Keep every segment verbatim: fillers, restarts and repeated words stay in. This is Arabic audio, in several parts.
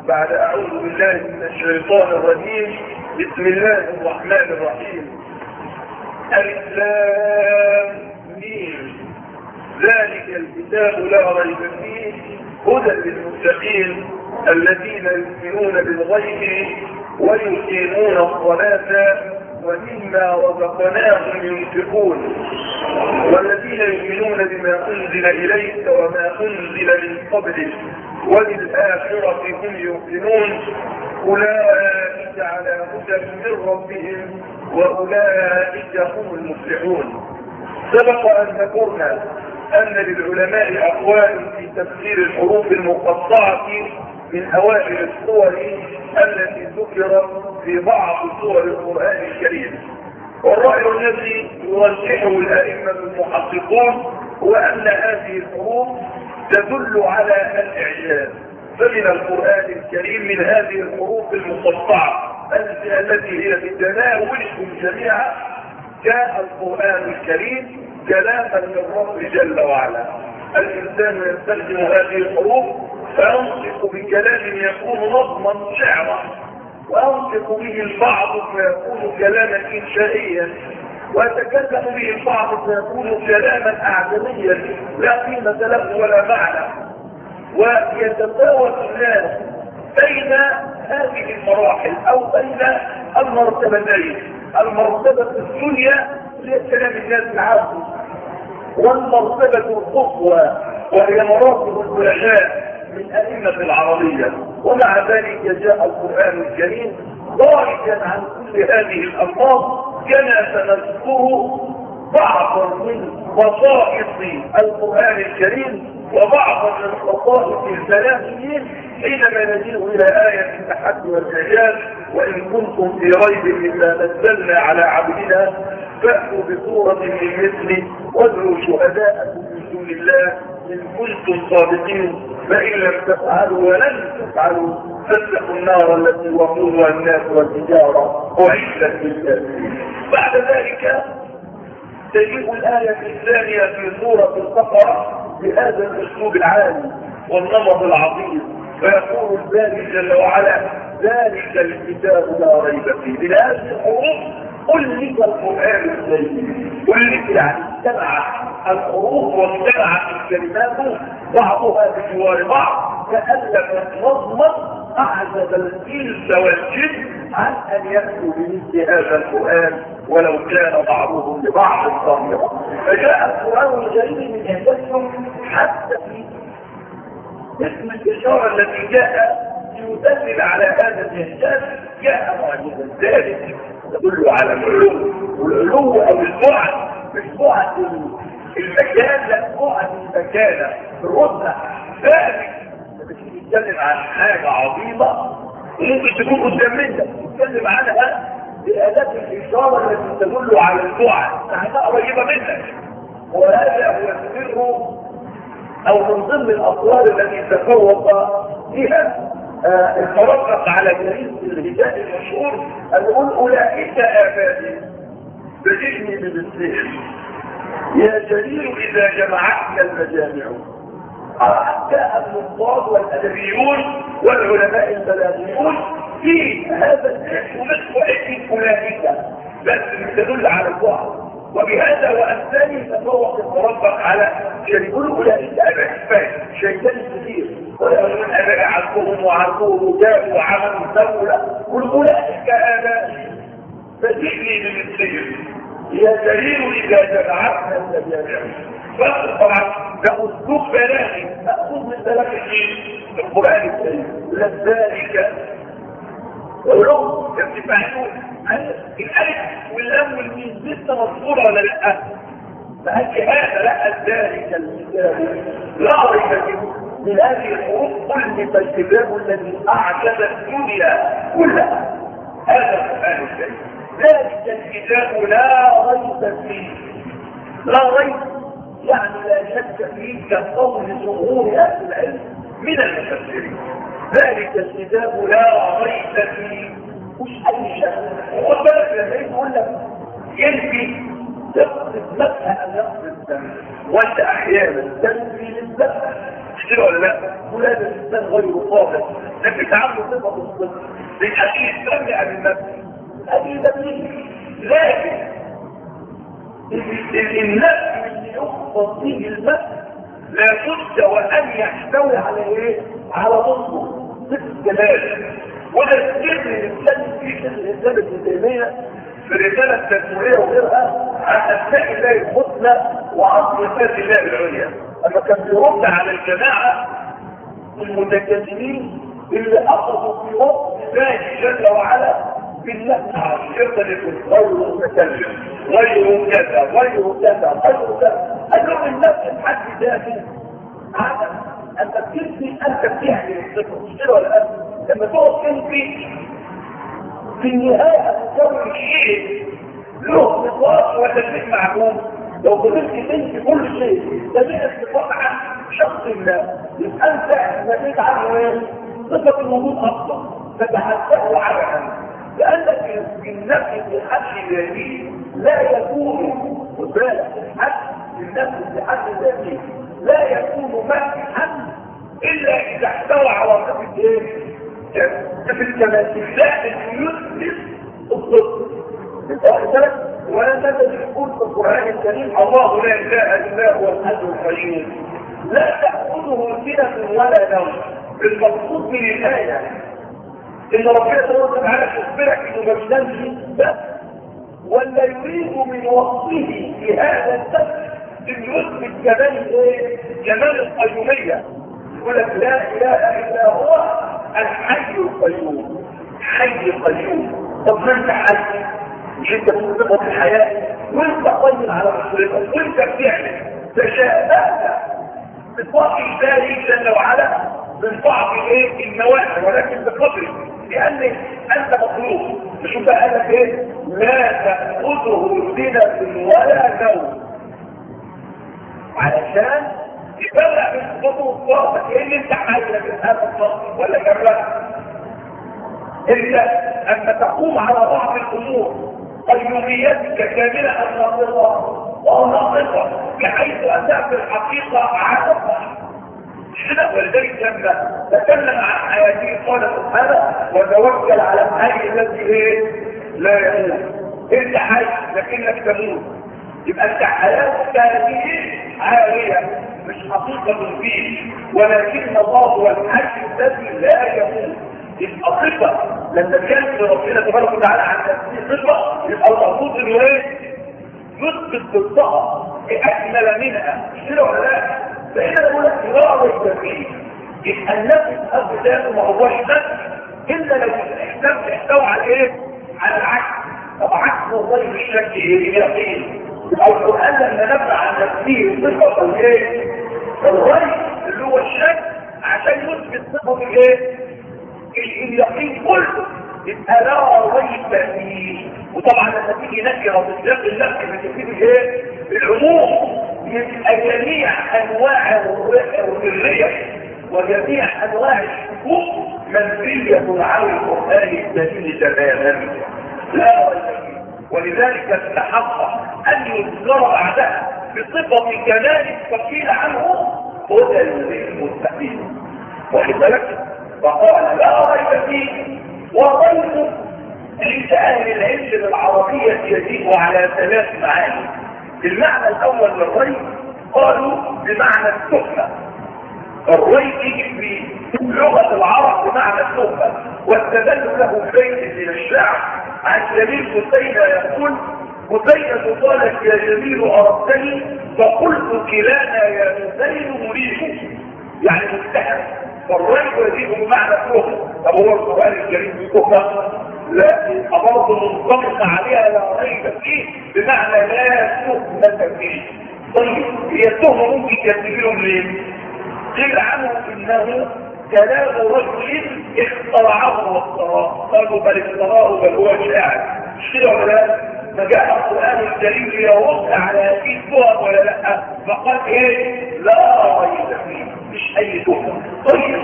بعد أعوذ بالله من الشيطان الرجيم. بسم الله الرحمن الرحيم. الإسلام دين ذلك الكتاب لا ريب فيه هدى للمتقين الذين يؤمنون بالغيب ويقيمون الصلاة ومما رزقناهم ينفقون والذين يؤمنون بما أنزل إليك وما أنزل من قبلك وبالآخرة هم يوقنون أولئك على هدى من ربهم وأولئك هم المفلحون. سبق أن ذكرنا أن للعلماء أقوال في تفسير الحروف المقطعة من أوائل السور التي ذكرت في بعض سور القرآن الكريم، والرأي الذي يرجحه الأئمة المحققون هو أن هذه الحروف تدل على الإعجاز. فمن القرآن الكريم من هذه الحروف المقطعة التي هي في تناولكم جميعا جاء القرآن الكريم كلاما من رب جل وعلا. الإنسان يستخدم هذه الحروف فينطق بكلام يكون نظما شعرا، وينطق به البعض فيكون كلاما إنشائيا، ويتكلم به البعض فيكون كلاما أعجميا لا قيمة له ولا معنى. ويتفاوت الناس بين هذه المراحل أو بين المرتبتين. المرتبة الدنيا هي كلام الناس العام، والمرتبة القصوى وهي مراتب العلماء من أئمة العربية. ومع ذلك جاء القرآن الكريم ضارجا عن كل هذه الألفاظ كما سنذكر بعضا من خصائص القرآن الكريم وبعضا من خصائص الثلاثين حينما نجيء إلى آية التحدي والإعجاز. وإن كنتم في ريب مما نزلنا على عبدنا فأتوا بصورة من مثله وادعوا شهداءكم من دون الله إن كنتم صادقين فإن لم تفعلوا ولن تفعلوا فاتقوا النار التي وقودها الناس والحجارة أعدت للكافرين. بعد ذلك تجيء الآية الثانية في سورة البقرة بهذا الأسلوب العالي والنمط العظيم، فيقول الباري جل وعلا ذلك الكتاب لا ريب فيه. بهذه الحروف ألف القرآن الكريم. ألف يعني اجتمع الحروف واجتمعت الكلمات بعضها بجوار بعض كألف نظما أعجب الإنس والجن عن أن يأتوا بمثل هذا القرآن ولو كان بعضهم لبعض ظاهرا. فجاء القرآن الكريم من إعجازهم حتى في اسم الإشارة التي جاء ليدلل على هذا الإعجاز جاء معجزا. ذلك تدل على العلو، والعلو أو البعد مش بعد المكان، لا بعد المكانة الرتبة. ذلك بتتكلم عن حاجة عظيمة ممكن تكون قدام منك، تتكلم عنها بآلات الإشارة التي تدل على البعد معناها قريبة منك. وهذا هو السر أو من ضمن الأطوار التي تفوق بها اترقق على جريد الهجاء المشهور أن يقول أولئك آبائي بجئني بمثلهم يا جليل إذا جمعتنا المجامع. حتى النقاد والأدبيون والعلماء البلاغيون في هذا الاسم واسم أولئك بس تدل على البعض. وبهذا وأمثاله تفوق التربق على يقول أولئك آبائي شيطان كثير ويقولون أبائي عنكم وعنكم وجاءوا وعملوا دولة. قل أولئك آبائي فجئني بمثلهم يا جليل إذا جمعتنا المجامع. طبعا ده أسلوب بلاغي مأخوذ من بلاغ القرآن الكريم. لذلك ولو يرتفعون الألف واللام والميم لسه مذكورة ولا لا؟ فهل هذا لا ذلك الكتاب لا ريب فيه من هذه الحروف ألف الكتاب الذي أعجب الدنيا كلها. هذا القرآن الكريم ذلك الكتاب لا ريب فيه. لا ريب يعني لا شك فيه كقول جمهور أهل العلم من المفسرين. ذلك الكتاب لا ريب فيه مش أي شيء. وخد بالك لما يقول لك ينفي يقصد نفسها أن يقصد الدم، وأنت أحيانا تنفي للذات كده ولا لا؟ ولاد الانسان غير صادق، لكن تعامله صفه الصدق للاخير ترجع للنفس اكيد مني. لكن النفس اللي يخبط فيه المس لابد وان يحتوي على ايه؟ على نصه ست جلال. وده السر اللي بتلاقي فيه الانسان ابن تيميه في الرساله التدمريه وغيرها عن اسماء الله الحسنى وعن صفات الله العليا، اما كان بيرد على الجماعه المتكلمين اللي اخذوا في وصف الله جل وعلا بالله تعالى يختلف غير متكلم غير كذا غير كذا غير كذا. انه النفس الحد ذاته عدم انت بتنفي انت بتعمل الصفر مش كده ولا لا؟ لما تقعد تنفي في النهايه هتسوي شيء له نقاط ولا شيء معلوم. لو فضلت تنفي كل شيء ده من الصفات عن شخص الله يبقى انت نتيجه عنه ايه؟ صفه الوجود اصلا فتحسه عدما، لانك النفس بحد ذاته لا يكون خد بالك الحد النفس بحد ذاته لا يكون مسحا الا اذا احتوى على صفه ايه؟ صفه الكمال. لا يثبت الصدق ولا تجد يقول في القران الكريم الله لا اله الا هو الحي القيوم لا تاخذه سنه ولا نوم. المقصود من الايه ان ربنا سبحانه وتعالى يخبرك انه ما بينامش بس، ولا يريد من وصفه في هذا السبب ان يثبت كمال ايه؟ كمال القيوميه. يقول لك لا اله الا هو الحي القيوم. حي قيوم. طب ما انت حي مش انت بتصفه الحياه وانت قيم على مسؤوليتك وانت بتعمل تشابهت بطاقه الله جل وعلا من بعض ايه النواحي ولكن بقدر لان انت مطلوب. شوف بقى قال لك ايه؟ لا تاخذه سنه ولا نوم علشان يبلغ من صفاته الصادق. ايه اللي انت عايزه من هذا الصادق ولا جربت انت اما تقوم على بعض الامور قيوميتك كامله الناقصه وناقصه بحيث انها في الحقيقه عدم كده. ولذلك لما تكلم عن حياته قال سبحانه وتوكل على الحي الذي ايه؟ لا يموت. انت حي لكنك تموت، يبقى انت حياتك هذه عاليه مش حقيقه فيه، ولكن الله هو الحي الذي لا يموت. يبقى صفه لما كان ربنا تبارك وتعالى عن نفسه صفه يبقى المفروض انه ايه؟ يثبت بالصفه باكمل منها. مش كده ولا لا؟ فإذا نقول لك لا ريب فيه. يبقى النفس أبداً ما هوش نفس إلا لو احتوى على إيه؟ على العكس. طب عكس الرأي بالشك إيه؟ يقين. أو القرآن لما نبع عن نفسه صفة الإيه؟ الرأي اللي هو الشك عشان يثبت صفة الإيه؟ اليقين كله. يبقى لا ريب فيه. وطبعا لما تيجي نكرة بالذات النفس بتفيد الإيه؟ العموم. يبقى جميع انواع الريح وجميع انواع الشكوك منفية عن القرآن الدليل تماما لا ريب. ولذلك استحق ان يذكر بعدها بصفة كمال فقيل عنه هدى للمتقين. واخد بالك؟ فقال لا ريب فيه. والريب عند اهل العلم العربية يجيء على ثلاث معاني. المعنى الاول للريب قالوا بمعنى التهمة. الريب يجي في لغة العرب بمعنى التهمة، واستدل له بيت من الشعر عن جميل قتيبة يقول قتيبة قالت يا جميل أردتني فقلت كلانا يا نزيل مريد، يعني متهم. فالريب يجي بمعنى التهمة. طب هو القرآن الكريم بتهمة؟ لا، برضه منطبقة عليها لا ريب فيه بمعنى لا تهمة فيه. طيب هي التهمة ممكن يتجيلهم ليه؟ قيل عنه انه كلام رجل اخترعه وافتراه. قالوا بل افتراه بل هو شاعر. مش كده ولا لا؟ فجاء القرآن الكريم يرد على هذه التهم ولا لا؟ فقال ايه؟ لا ريب فيه، مش اي تهمة. طيب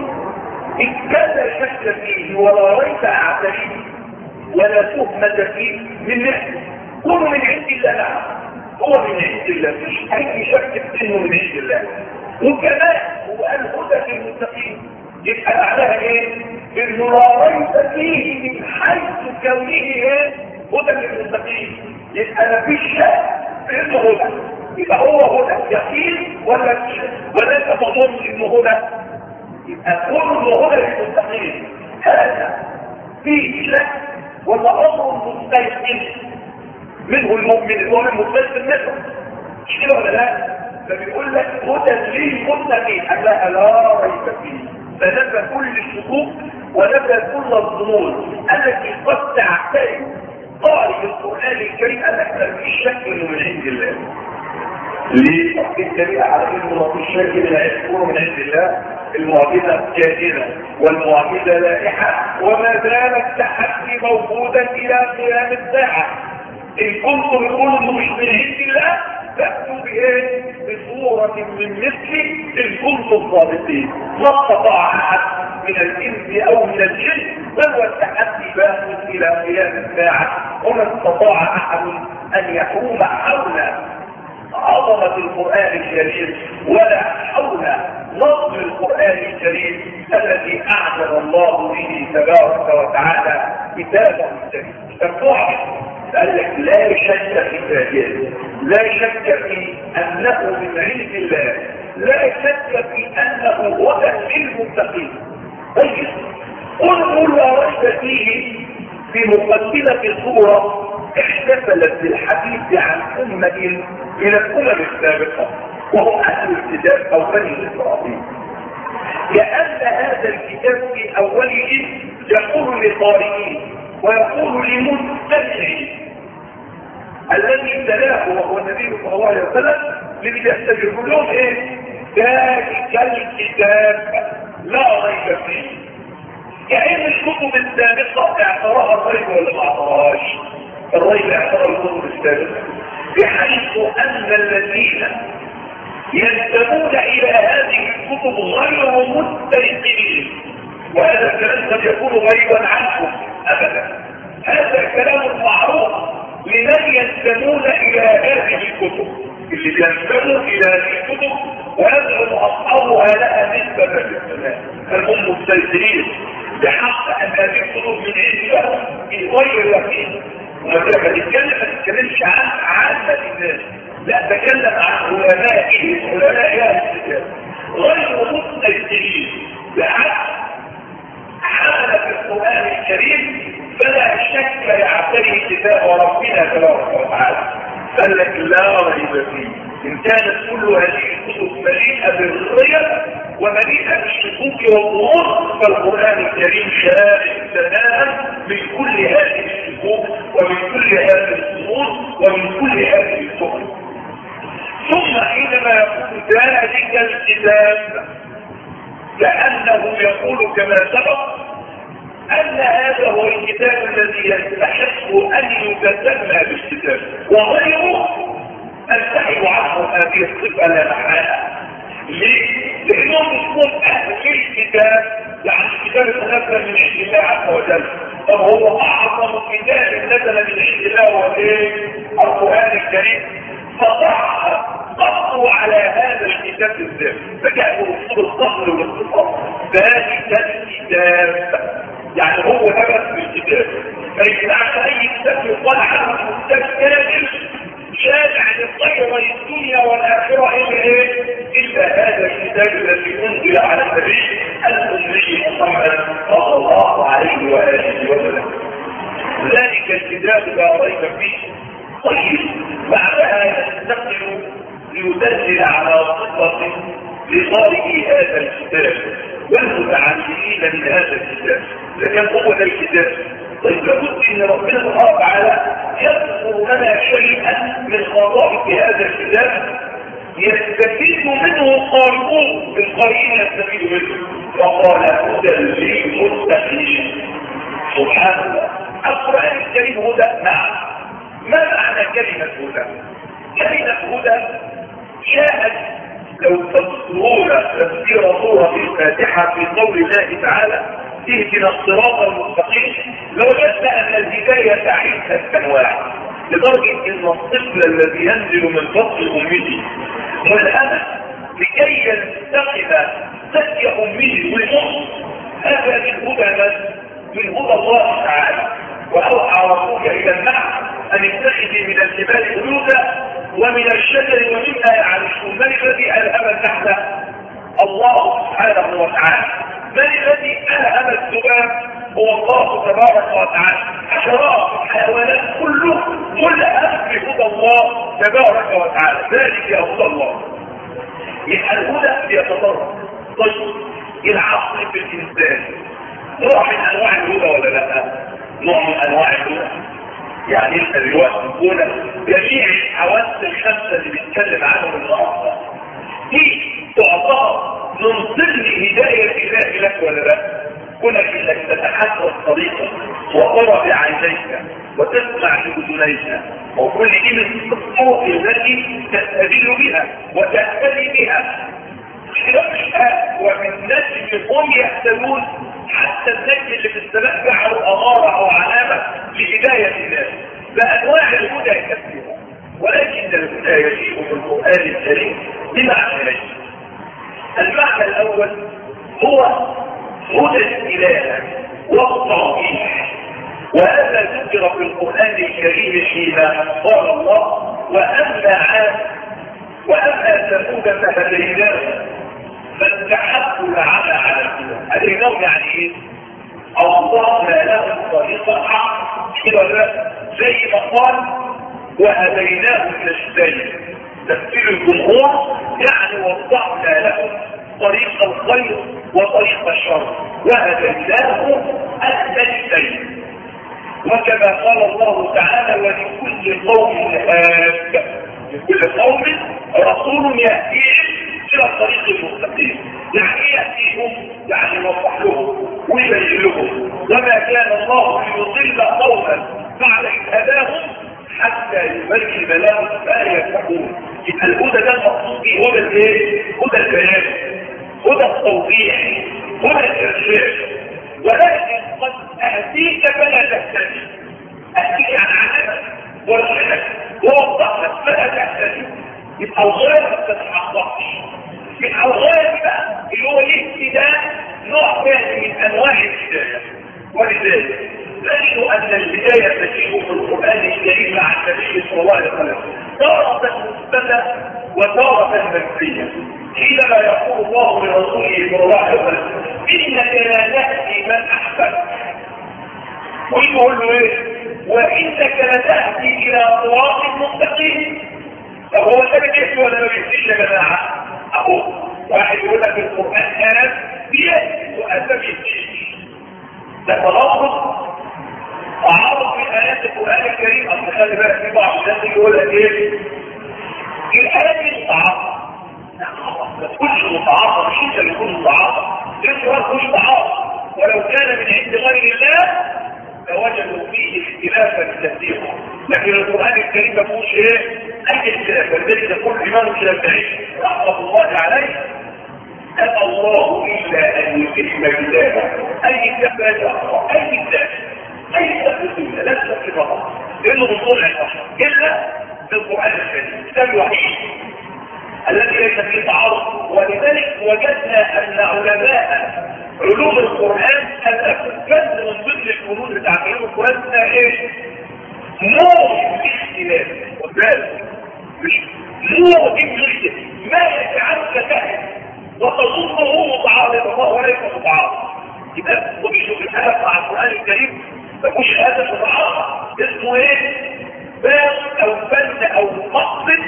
ان كان شك فيه ولا ريب اعتريه ولا تهمة فيه من نحن كله من عند الله. نعم هو من عند الله، مش اي شك انه من عند الله. وكمان هو الهدى للمتقين. يبقى معناها ايه؟ انه لا ريب فيه من حيث كونه ايه؟ هدى للمتقين. يبقى مفيش شك في انه هدى. يبقى هو هدى يقين ولا ولا انت تظن انه هدى؟ يبقى كله هدى للمتقين. هذا فيه شك ولا امر مستيقن منه المؤمن المؤمن مستيقن منه؟ مش كده ولا لا؟ فبيقول لك هدى للمتقين لا لا ريب فيه. فنفى كل الشكوك ونفى كل الظنون التي قد تعترف قارئ القرآن الكريم ان احنا مفيش شك انه من عند الله. ليه؟ الدليل على انه مفيش شك من عند من عند الله المعجزة كائنة والمعجزة لائحة وما زال التحدي موجودا الى قيام الساعة. ان كنتم تقولوا انه مش من عند الله فأتوا بايه؟ بصورة من مثل ان كنتم صادقين. ما استطاع احد من الانس او من الجن بل والتحدي باق الى قيام الساعة وما استطاع احد ان يحوم حول عظمة القرآن الكريم ولا حول نظم القرآن الكريم الذي اعجب الله به تبارك وتعالى كتابه الكريم. قال لك لا شك في ذلك، لا شك في انه من عند الله، لا شك في انه هدى للمتقين. طيب قل لا ريب فيه في مقدمة السورة احتفلت بالحديث عن أمة من الأمم السابقة وهم أهل الكتاب أو بني إسرائيل. لأن هذا الكتاب في أوله يقول لقارئين ويقول لمستمعين الذي تلاه وهو النبي صلى الله عليه وسلم اللي بيستجيبوا لهم ايه؟ ذلك الكتاب لا ريب فيه. يعني الكتب السابقه اعتراها الريب ولا ما اعتراهاش؟ الريب اعترى الكتب السابقه بحيث ان الذين ينتمون الى هذه الكتب غير مستيقنين، وهذا الكلام قد يكون غريبا عنكم ابدا. هذا الكلام معروف لمن ينتمون الى هذه الكتب، اللي ينتمون الى هذه الكتب ويزعم اصحابها لها نسبه للسماء فهم مستيقنين بحق ان هذه الكتب من عند الله غير يقين. وما تتكلم ما تتكلمش عن عامه الناس، لا تكلم عن علمائه علماء اهل الكتاب غير مستيقنين بحق حملة القرآن الكريم فلا شك يعتري كتاب ربنا تبارك وتعالى. قال لك لا ريب فيه. ان كانت كل هذه الكتب مليئة بالريب ومليئة بالشكوك والظهور فالقرآن الكريم شامل تماما من كل هذه الشكوك ومن كل هذه الظهور ومن كل هذه الظهور. ثم حينما يقول ذلك الكتاب كأنه يقول كما سبق أن هذا هو الكتاب الذي يستحق أن يتسمى بالكتاب وغيره أنتهي عنه هذه الصفة لا محالة. ليه؟ لأنهم يكون أهل الكتاب يعني الكتاب المنزل من عند الله عز وجل. طب هو أعظم كتاب نزل من عند الله هو إيه؟ القرآن الكريم. فضع ضغطوا على هذا الكتاب بالذات فجاءوا رسول الصبر والاختصاص ذلك الكتاب يعني هو هدف الكتاب. ما يجمعش اي كتاب يقال عنه كتاب كامل شامع للخير الدنيا والاخره الا ايه؟ الا هذا الكتاب الذي انزل على النبي الامي محمد صلى الله عليه واله وسلم. ذلك الكتاب لا ريب فيه. طيب بعدها ينتقل ليدلل على صفة لقارئ هذا الكتاب والمتعلمين من هذا الكتاب. لكن هو ده الكتاب. طيب لابد ان ربنا سبحانه وتعالى يذكر لنا شيئا من خصائص هذا الكتاب يستفيد منه قارئون القارئين يستفيد منه. فقال هدى للمتقين. سبحان الله. القرآن الكريم هدى. نعم. ما معنى كلمة هدى؟ كلمة هدى جاءت لو تذكرون تفسير سورة الفاتحة في قول الله تعالى اهدنا الصراط المستقيم لوجدنا ان الهداية عدة انواع لدرجة ان الطفل الذي ينزل من بطن امه والأمة لكي ينتقل زكي امه والام. هذا من هدى من هدى الله تعالى. واوحى ربك الى النحل ان اتخذي من الجبال بيوتا ومن الشجر ومما يعرشون. من الذي الهم النحل؟ الله سبحانه وتعالى. من الذي الهم الذباب؟ هو الله تبارك وتعالى. حشرات الحيوانات كله ملهم بهدى الله تبارك وتعالى. ذلك يا هدى الله. يبقى الهدى يتضرر. طيب العصر في الانسان نوع من انواع الهدى ولا لا؟ نوع من انواع الهدى. يعني انت دلوقتي تقول جميع الحواس الخمسه اللي بيتكلم عنهم النهارده دي تعتبر من ضمن هدايه الله لك ولا لا؟ كونك انك تتحسن طريقا وترى بعينيك وتسمع باذنيك وكل دي من الطرق التي تستدل بها وتهتدي بها. ومن نجم هم يهتدون حتى النجم اللي في السماء جعلوا اماره او علامه لهدايه الناس. فانواع الهدى كثيره ولكن الهدى يجيء في القران الكريم بمعنيين. المعنى الاول هو هدى الاله والتوضيح، وهذا ذكر في القران الكريم حين قال الله واما عاد واما ثمود فهديناهم فاستحبوا العمى على الهدى. هديناهم يعني ايه؟ اوضحنا لهم طريق الحق كده زي ما قال وهديناهم النجدين. تفسير الجمهور يعني وضحنا لهم طريق الخير وطريق الشر وهديناهم النجدين. وكما قال الله تعالى ولكل قوم هاد، لكل قوم رسول يهديهم الى الطريق المستقيم. يعني ايه يهديهم؟ يعني يوضح لهم ويبين لهم. وما كان الله ليضل قوما بعد اذ هداهم حتى يبين لهم ما يتقون. يبقى الهدى ده المقصود به هدى الايه؟ هدى البيان، هدى التوضيح، هدى الارشاد. ولكن قد اهديك فلا تهتدي. اهديك يعني علمك وارشدك ووضح لك فلا تهتدي. يبقى الغايه ما تتحققش. يبقى الغايه بقى اللي هو الاهتداء نوع ثاني من انواع الهدايه. ولذلك نجد ان الهدايه تجيء في القران الكريم مع النبي صلى الله عليه وسلم تارة مثبتة وتارة منفية. حينما يقول الله لرسوله صلى الله عليه وسلم انك لا تهدي من احببت، ويقول له ايه؟ وانك لتهدي الى صراط مستقيم. طب هو ده بيهدي ولا ما بيهديش يا جماعه؟ اهو واحد يقول لك القران كان بيهدي وانت ما بيهديش. ده تناقض تعارض في ايات القران الكريم. اصل خلي بالك في بعض الناس يقول لك ايه؟ الايات دي متعارضه. لا خلاص ما تكونش متعارضه، مش انت اللي تكون متعارضه. القران مش متعارض، ولو كان من عند غير الله لوجدوا فيه اختلافا كثيرا. لكن القران الكريم ما فيهوش ايه؟ اي اختلاف. ولذلك يقول الامام الشافعي رحمه الله عليه ابى الله الا ان يتم كتابه. اي كتاب يقرا اي كتاب اي كتاب لا تكتب فقط لانه من صنع البشر الا بالقران الكريم. الكتاب الوحيد الذي ليس فيه تعارض. ولذلك وجدنا ان علماء علوم القران الافكار من ضمن الفنون بتاع علوم القران اسمها ايه؟ موجب الاختلاف. وذلك مش موجب الاختلاف ما يجعلك تهدي وتظنه متعارض وهو ليس متعارض. يبقى وبيشوف الهدف مع القران الكريم ما فيهوش هدف متعارض. اسمه ايه؟ باب او فن او مقصد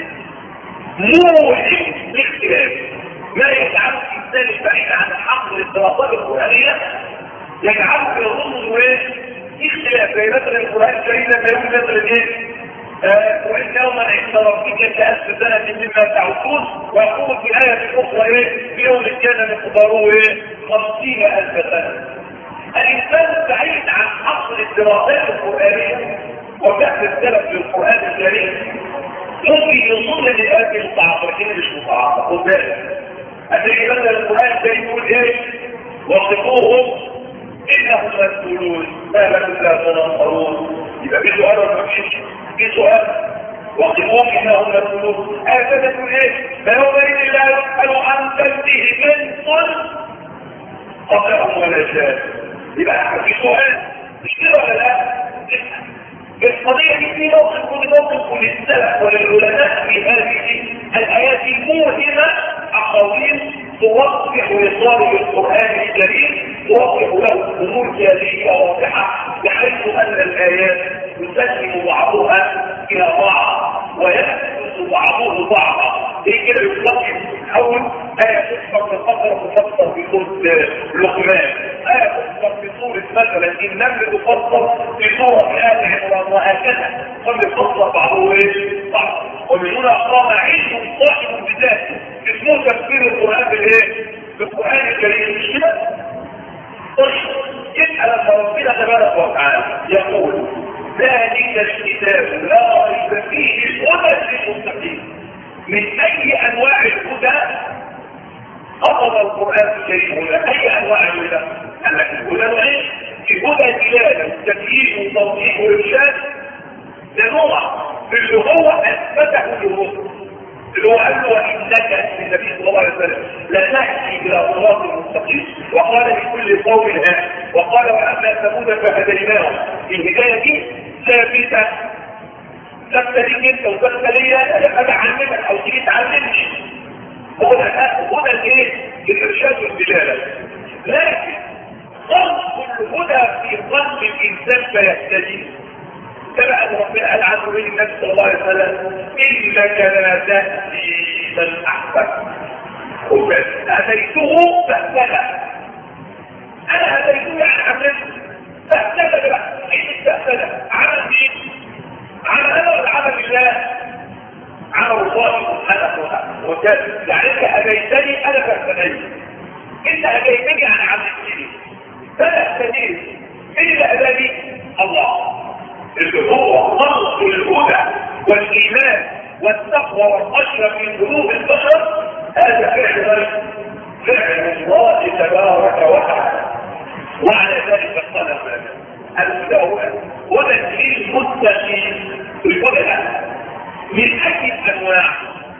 موجب الاختلاف ما يجعل الانسان البعيد عن الحق للدراسات القرانيه يجعله يظن ايه؟ اختلاف. زي مثلا القران الكريم لما يقول مثلا ايه؟ وإن يوما عند ربك كألف سنة مما تعودون. ويقول في آية أخرى إيه؟ في يوم كان مقداره إيه؟ خمسين ألف سنة. الإنسان بعيد عن أصل الدراسات القرآنية وفهم السلف للقرآن الكريم ممكن يظن ان الآيات دي متعاطفة لكن مش متعاطفة. خد بالك. هتلاقي مثلا القرآن الكريم يقول إيه؟ وصفوهم إنهم مسؤولون ما لكم لا تنصرون. يبقى في سؤال ولا مفيش؟ في سؤال وقفوهم انهم مسؤولون. هكذا تقول ايه؟ فيومئذ لا يسأل عن ذنبه من صلب قبلهم ولا شاء. يبقى في سؤال مش كده ولا لا؟ القضية دي في موقف ولموقف للسلف وللعلماء في هذه الآيات الموهمة أقاويل توضح لطالب القرآن الكريم، توضح له أمور جالية واضحة، بحيث أن الآيات يسلم بعضها إلى بعض ويأخذ بعضه بعضا. ايه كده يطلق اول آية تذكر في القصر تفسر في سورة لقمان، آية تذكر في سورة مثلا النمل تفسر في سورة آل عمران، وهكذا قد يفسر بعضه ايه؟ بعض. ومن هنا قام علم صاحب بذاته اسمه تفسير القرآن بالايه؟ بالقرآن الكريم. مش كده؟ يسأل أن ربنا تبارك وتعالى يقول ذلك الكتاب لا ريب فيه هدى للمتقين. من اي انواع الهدى قضى القرآن الكريم هنا؟ اي انواع الهدى؟ قال لك الهدى نوعين، الهدى دلاله تبيين وتوضيح وارشاد، ده نوع اللي هو اثبته للرسل، اللي هو قال له وانك النبي صلى الله عليه وسلم لا تهدي الى صراط المستقيم، وقال لكل قوم هاد، وقال واما ثمود فهديناهم. الهدايه دي ثابته ثابته ليك انت وثابته ليا، انا بعلمك او تيجي تعلمني. هو ده هو ده الايه؟ الارشاد والدلاله. لكن خلق الهدى في قلب الانسان فيهتدي. كما ان ربنا قال عن نبي النبي صلى الله عليه وسلم انك لا تهدي من احببت. هديته فاهتدى. انا هديته يعني عملت فاهتدى بقى. ايه فاهتدى؟ عمل ايه؟ عمل انا ولا عمل الله؟ عمل الله سبحانه وتعالى. يعني انت هديتني انا فاهتديت. انت هديتني عن عملتني فانا اهتديت. مين اللي هداني؟ الله، اللي هو خلق الهدى والايمان والتقوى والاشرف من قلوب البشر. هذا فعل فعل الله تبارك وتعالى. وعلى ذلك قال الهدى هو هدى للمتقين. الهدى من اي انواع؟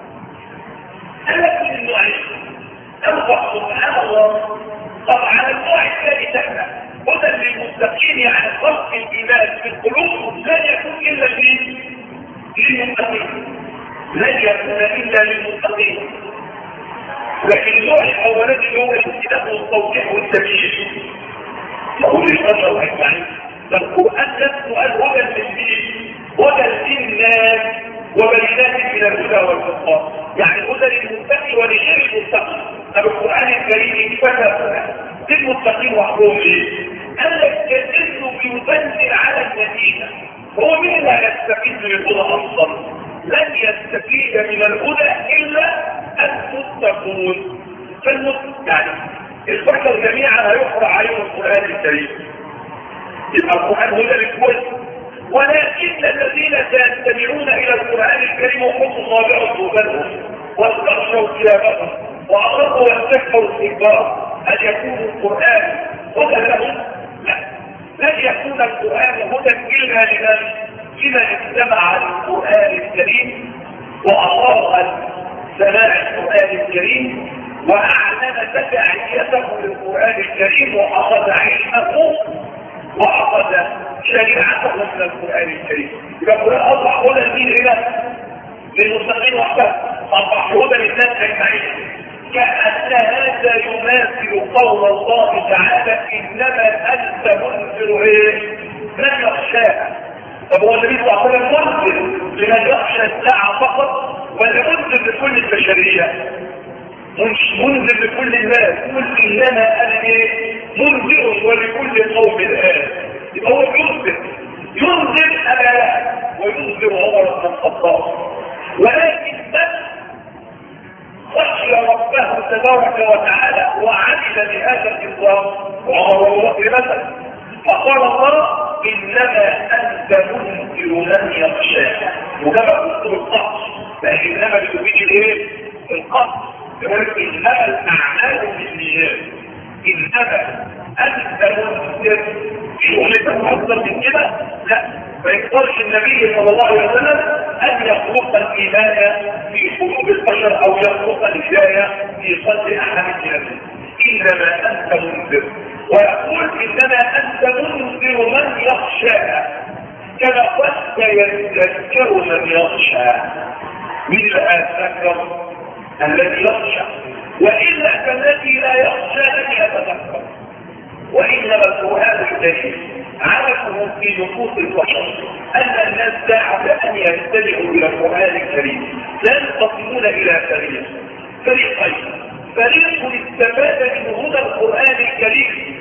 قال لك من النوعين. الله سبحان الله. طبعا النوع الثاني سهل، هدى للمتقين يعني خلق الايمان في القلوب لن يكون الا للمتقين، لن يكون الا للمتقين. لكن النوع الاولاني اللي هو الابتداء والتوضيح والتبيين يقول البشر اجمعين. القران نفسه قال هدى للدين، هدى للناس وبينات من الهدى والفرقان، يعني هدى للمتقي ولغير المتقي. طب القران الكريم فتى للمتقين وحدهم ليه؟ قال لك كأنه بيبني على المدينة. هو مين اللي هيستفيد من الهدى اصلا؟ لن يستفيد من الهدى الا المتقون. فالمتقون يعني البشر جميعا هيقرا عليهم القران الكريم، يبقى القران هدى للكل. ولكن الذين سيستمعون الى القران الكريم وهم صابعوا قلوبهم واستغشوا ثيابهم واقروا واستكبروا استكبارا، هل يكون القران هدى لهم؟ لا، لن يكون القران هدى الا لمن لمن استمع على القران الكريم واطاع سماع القران الكريم واعلن تبعيته للقران الكريم واخذ علمه واخذ شريعته من القران الكريم. يبقى القران اصبح هدى لمين هنا؟ للمتقين وحدهم، اصبح هدى للناس اجمعين. كأن هذا يماثل قول الله تعالى انما انت منذر ايه؟ من يخشاها. طب هو النبي صلى الله عليه وسلم منذر لمن يخشى الساعه فقط ولا منذر لكل البشريه؟ مش منذر لكل الناس. قل انما انا ايه؟ منذر ولكل قوم الان. يبقى هو ينذر ينذر ابا وينذر عمر بن الخطاب. ولكن من خشي ربه تبارك وتعالى وعمل بهذا الانذار وعمر وبكر مثلا، فقال الله انما انت منذر من يخشاك. وكما قلت بالقصد لكن انما بتفيد الايه؟ القصد. يقول انما الاعمال بالنيات. انما انت منذر شغلته اكثر من كده؟ لا، ما يقدرش النبي صلى الله عليه وسلم ان يخلق الايمان في قلوب البشر او يخلق الهدايه في قلب احد الناس. انما انت منذر، ويقول انما انت منذر من يخشى كما قد يذكر من يخشى. من الذكر الذي يخشى، والا فالذي لا يخشى لن يتذكر. وانما القران الكريم عرفه في نفوس البشر ان الناس دعت ان يستمعوا الى القران الكريم لا ينقسمون الى فريق فريقين. فريق استفاد من هدى القران الكريم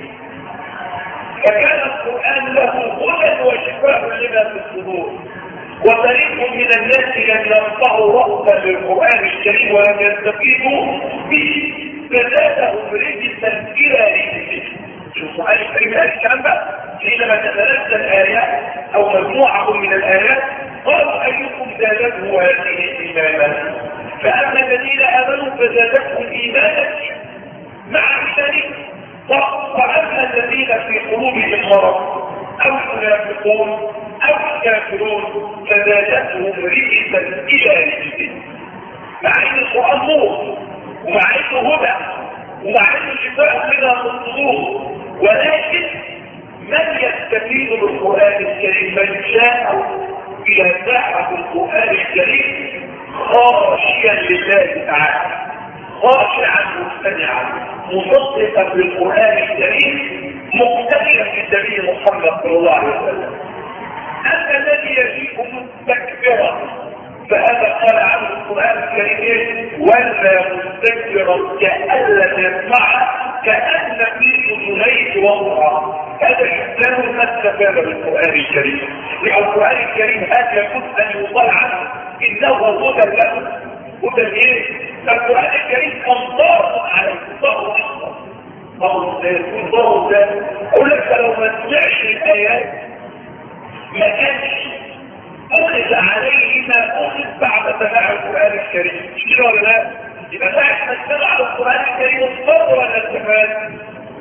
فكان القران له هدى وشفاء لما في الصدور، وفريق من الناس لم يرفعوا رأسا للقرآن الكريم ولم يستفيدوا به فزادهم رجسا إلى رجسه. شوف القرآن الكريم قال الكلام ده حينما تتنزل آيات أو مجموعة من الآيات قالوا أيكم زادته هذه إيمانا، فأما الذين آمنوا فزادتهم إيمانا مع ذلك، فأما الذين في قلوبهم مرض أو المنافقون أو الكافرون فزادتهم رجسا إلى رجسهم. مع أن القرآن نور ومع أنه هدى ومع أنه شفاء منها في الصدور، ولكن من يستفيد بالقرآن الكريم من شاء إلى ساحة القرآن الكريم خاشيا لله تعالى، خاشعا مستمعا مصدقا بالقرآن الكريم مقتديا بالنبي محمد صلى الله عليه وسلم. أما الذي يجيء مستكبرا فهذا قال عنه القرآن الكريم ولا مستكبرا كأن لم يسمع كأن في أذنيه وضعا. هذا الإنسان ما استفاد بالقرآن الكريم، لأن القرآن الكريم هذا يجب أن يقال عنه إنه هدى له. هدى ايه؟ القرآن الكريم أمطار على الضوء أكبر ضوء سيكون ضوء ده. أقول لك لو ما تسمعش الآيات ما كانش أخذ عليه ما أخذ بعد سماع القرآن الكريم. مش ولا لا؟ يبقى بعد ما تسمع القرآن الكريم انظر ولا استفاد؟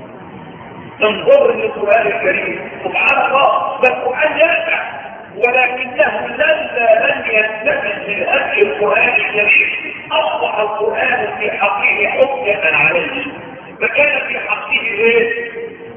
انظر للقرآن الكريم سبحان الله. ده القرآن ينفع ولكنه لما لم يستفد من أجل القرآن الكريم أصبح القرآن في حقه حجة عليه، فكان في حقه ايه؟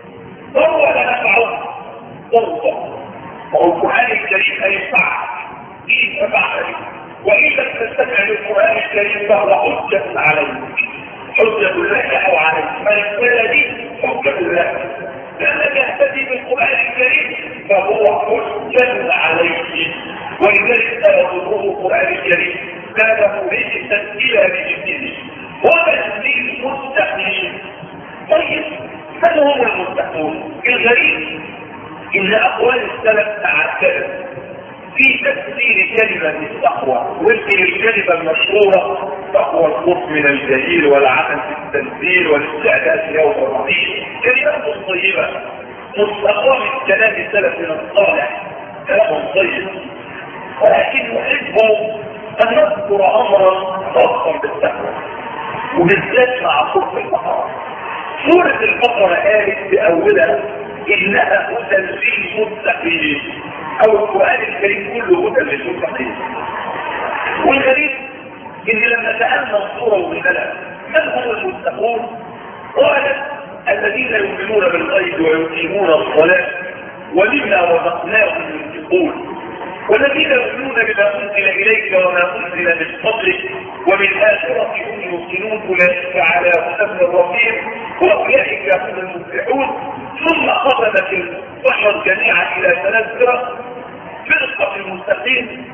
ضر ولا نفعه؟ ضر. والقرآن الكريم هينفعك فيه تفعله، وإذا تستمع للقرآن الكريم فهو حجة عليك، حجة لك أو عليك. فالرسالة دي حجة لك، لأنك يهتدي بالقرآن الكريم فهو حجة عليك. ولذلك يضره القرآن الكريم كانه رجسا إلى رجسه. ومن للمستقيم. طيب من هم المستقيمون؟ الغريب إن أقوال السلف تعددت في تفسير كلمة التقوى، وفي الكلمة المشهورة تقوى الخوف من الجليل والعمل في التنزيل والاستعداد يوم الرحيل. كلمات طيبة مستقوى من كلام سلفنا الصالح، كلام طيب، ولكن نحب أن نذكر أمرا خاصا بالتقوى وبالذات مع سورة البقرة. سورة البقرة قالت بأولها إنها هدى للمتقين، أو القرآن الكريم كله هدى للمتقين. والغريب إن لما سألنا الصورة وقلنا من هم المتقون؟ قالت الذين يؤمنون بالغيب ويقيمون الصلاة ومما رزقناهم ينفقون، والذين يؤمنون بما أنزل إليك وما أنزل من قبلك وبالآخرة هم يوقنون أولئك على هدى من ربهم وأولئك هم المفلحون. ثم خرجت البشر جميعا إلى ثلاث فرق: فرقة المستقيم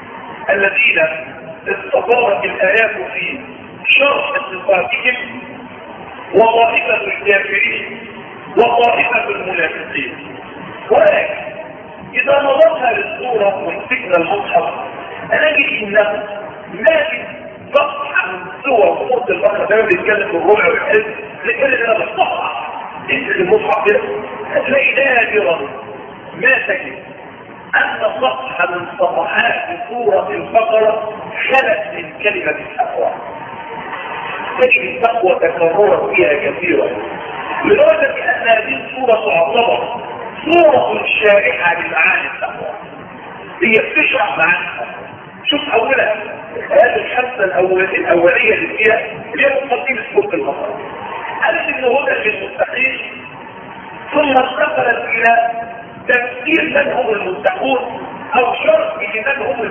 الذين استطارت الآيات في شرح صفاتهم، وطائفة الكافرين، وطائفة المنافقين. ولكن إذا نظرنا للصورة ومسكنا المصحف نجد إنه ما في صفحة من صور صورة البقرة ده بيتكلم بالربع والحزب نتكلم هنا بالصفحة. انت المصحف ده هتلاقي نادرا ما تجد أن صفحة من صفحات سورة البقرة خلت من كلمة التقوى. تجد التقوى تكررت فيها كثيرا، لدرجة أن هذه السورة تعتبر صورة شائعة لمعاني التقوى، هي بتشرح معانيها. شوف اولا هذه الحادثة الاولية اللي فيها هي مقدمة سورة البقرة، قالت ان هدى للمتقين، ثم انتقلت الى تفسير من هم المتقون او شرح لمن هم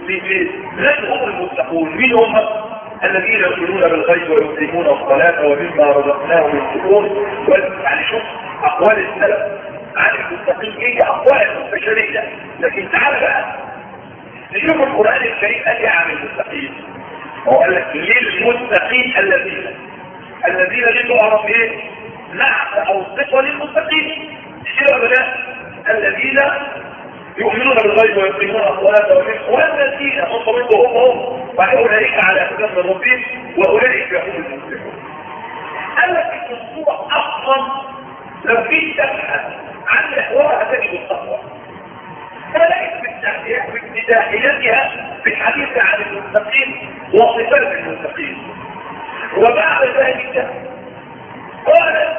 من هم المتقون. مين هم؟ الذين يؤمنون بالغيب ويقيمون الصلاة ومما رزقناهم ينفقون. يعني شوف اقوال السلف عن المتقين هي اقوال بشرية، لكن تعال بقى نشوف القرآن الكريم قال ايه عن المتقين. هو قال لك للمتقين الذين الذين اللي تعرف ايه؟ نعت او صفة للمتقين كده ولا لا؟ الذين يؤمنون بالغيب ويقيمون الصلاة والذين هم برضه هم هم فأولئك على أساس ربهم وأولئك هم المفلحون. قال لك ان الصورة اصلا لو في تبحث عن محورها تجد التقوى، فلقيت بابتدائيتها في الحديث عن المتقين وصفات المتقين. وبعد ذلك قال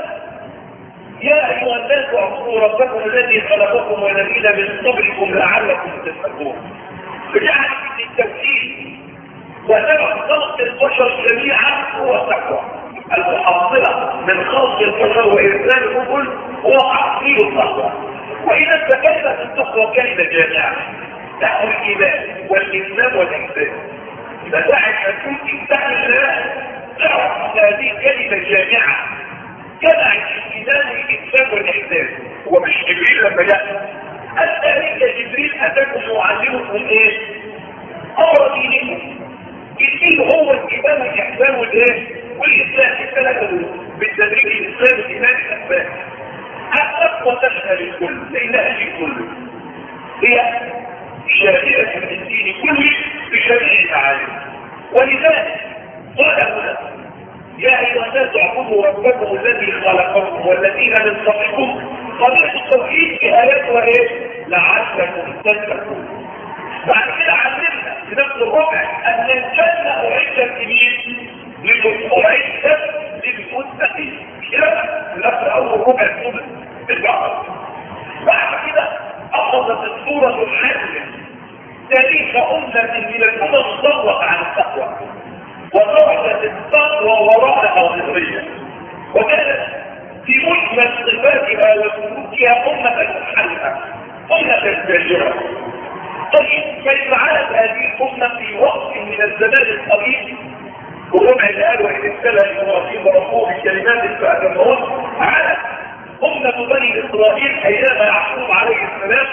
يا ايها الناس اعبدوا ربكم الذي خلقكم والذين من قبلكم لعلكم تتقون. فجعل التوحيد وسبب خلق البشر جميعا هو التقوى المحصله من خلق البشر وارسال الرسل هو تحصيل التقوى. واذا تكلمت التقوى كلمه جامعه تحوي الايمان والاسلام والاحسان، فساعد ان تكون اتقوا الله تعرف هذه كلمه جامعه جمع الايمان والاسلام والاحسان. ومش جبريل لما جاء التاريخ جبريل اتاكم يعلمكم ايه؟ امر دينكم. الدين هو الايمان والاحسان والايه؟ والاسلام. الثلاثه دول بالتدريج الاسلام والايمان والاحسان. التقوى تشمل الكل لانها الكل هي شامله من الدين كله بجميع المعالم. ولذلك قال هنا يا ايها الناس اعبدوا ربكم الذي خلقكم والذين من قبلكم. قضيه التوحيد في اياتها ايه؟ لعلكم تتقون. بعد كده علمنا في نفس الربع ان الجنه اعدت لمين؟ للمتقين للمتقين. كده نفس اول ربع سوره البقره. بعد كده اخذت السوره الحامله تاريخ امه من الامم ضلت عن التقوى وتركت التقوى وراءها ظهريا، وكانت في مجمل صفاتها وسلوكها امه محلها امه زاجره. طيب كيف عادت هذه الامه في وقت من الزمان القريب والربع اللي قال وإذ ابتلى إبراهيم ربه بكلمات فأتمهن؟ عادت أمة بني إسرائيل أيام يعقوب عليه السلام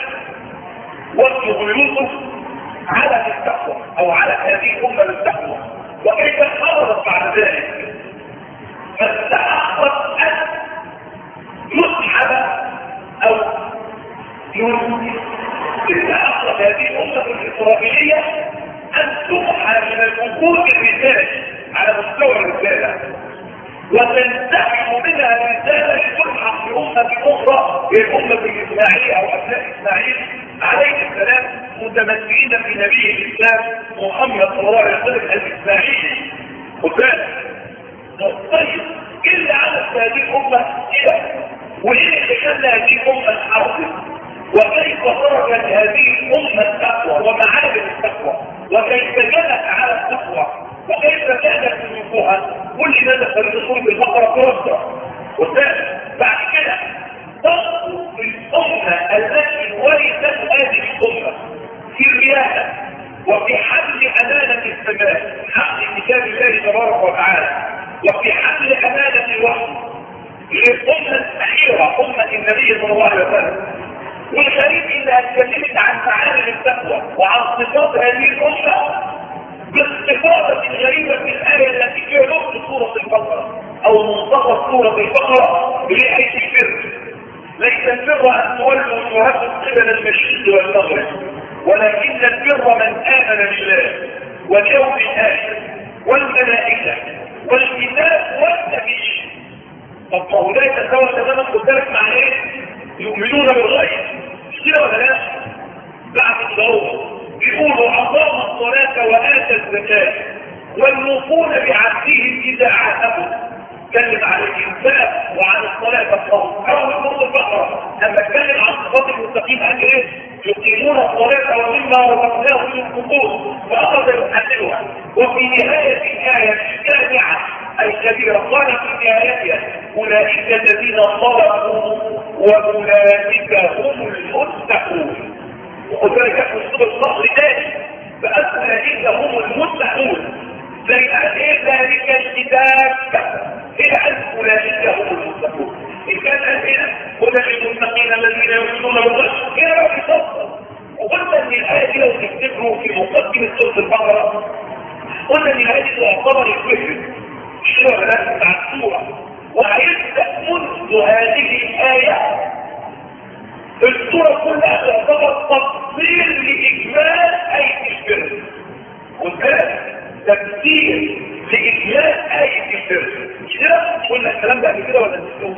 وابنه يوسف على التقوى أو على هذه الأمة بالتقوى، وكيف حضرت بعد ذلك فاستحقت أن يسحب أو يسحب. استحقت هذه الأمة الإسرائيلية أن تمحى من الوجود الرسالي على مستوى الرسالة وتنتحل منها الرسالة لتلحق بأمة أخرى هي الأمة الإسماعيلية أو أبناء إسماعيل عليه السلام متمثلين في نبي الإسلام محمد صلى الله عليه وسلم الإسماعيلي. وذلك طيب إيه اللي عملت هذه الأمة كده؟ وإيه اللي خلى هذه الأمة تحرك؟ وكيف خرجت هذه الأمة التقوى ومعابد التقوى؟ وكيف جنت على التقوى؟ وكيف كانت سلوكها؟ كل ده دخل في سورة البقرة فرصة. وثالث بعد كده تنظر الأمة التي ورثت هذه الأمة في الريادة وفي حمل أمانة السماء، حمل كتاب الله تبارك وتعالى، وفي حمل أمانة الوحي للأمة الأخيرة أمة النبي صلى الله عليه وسلم. والغريب انها اتكلمت عن معاني التقوى وعن صفات هذه الامه باستفاضه غريبه في الايه التي فيها نصف سوره البقره او منتصف سوره البقره بليس البر. ليس البر ان تولوا وجوهكم قبل المشرق والمغرب ولكن البر من امن بالله واليوم الاخر والملائكه والكتاب والنبي. طب ما هو لا يتساوى تماما قلت لك مع ايه؟ يؤمنون بالغيب كده ولا لا؟ بعد الضروره يقولوا اقام الصلاه واتى الزكاه والموفون بعهدهم اذا عاهدوا اتكلم عن الانفاق وعن الصلاه فالصوم اول نص البقره لما اتكلم عن صفات المتقين قال ايه؟ يقيمون الصلاه ومما رزقناهم ينفقون واخذ يحللها. وفي نهايه الايه السابعه الكبيره قال في نهايتها اولئك الذين صدقوا واولئك هم المتقون. وخذ بالك من اسلوب الصبر تاني فاولئك هم المتقون زي ايه ذلك الكتاب الى ان اولئك هم المتقون. ان كان هنا هدى للمتقين الذين يؤمنون بالغيب الى باب الصبر. وقلت ان الايه دي لو تفتكروا في مقدمه سوره البقره قلنا ان الايه دي تعتبر الفكر الشيء ولا بتاع السوره وهيبدا منذ هذه الايه السوره كلها تعتبر تفصيل لاجمال ايه البر وذلك تفسير لاجمال ايه البر. كده قلنا الكلام ده قبل كده ولا نسيتوه؟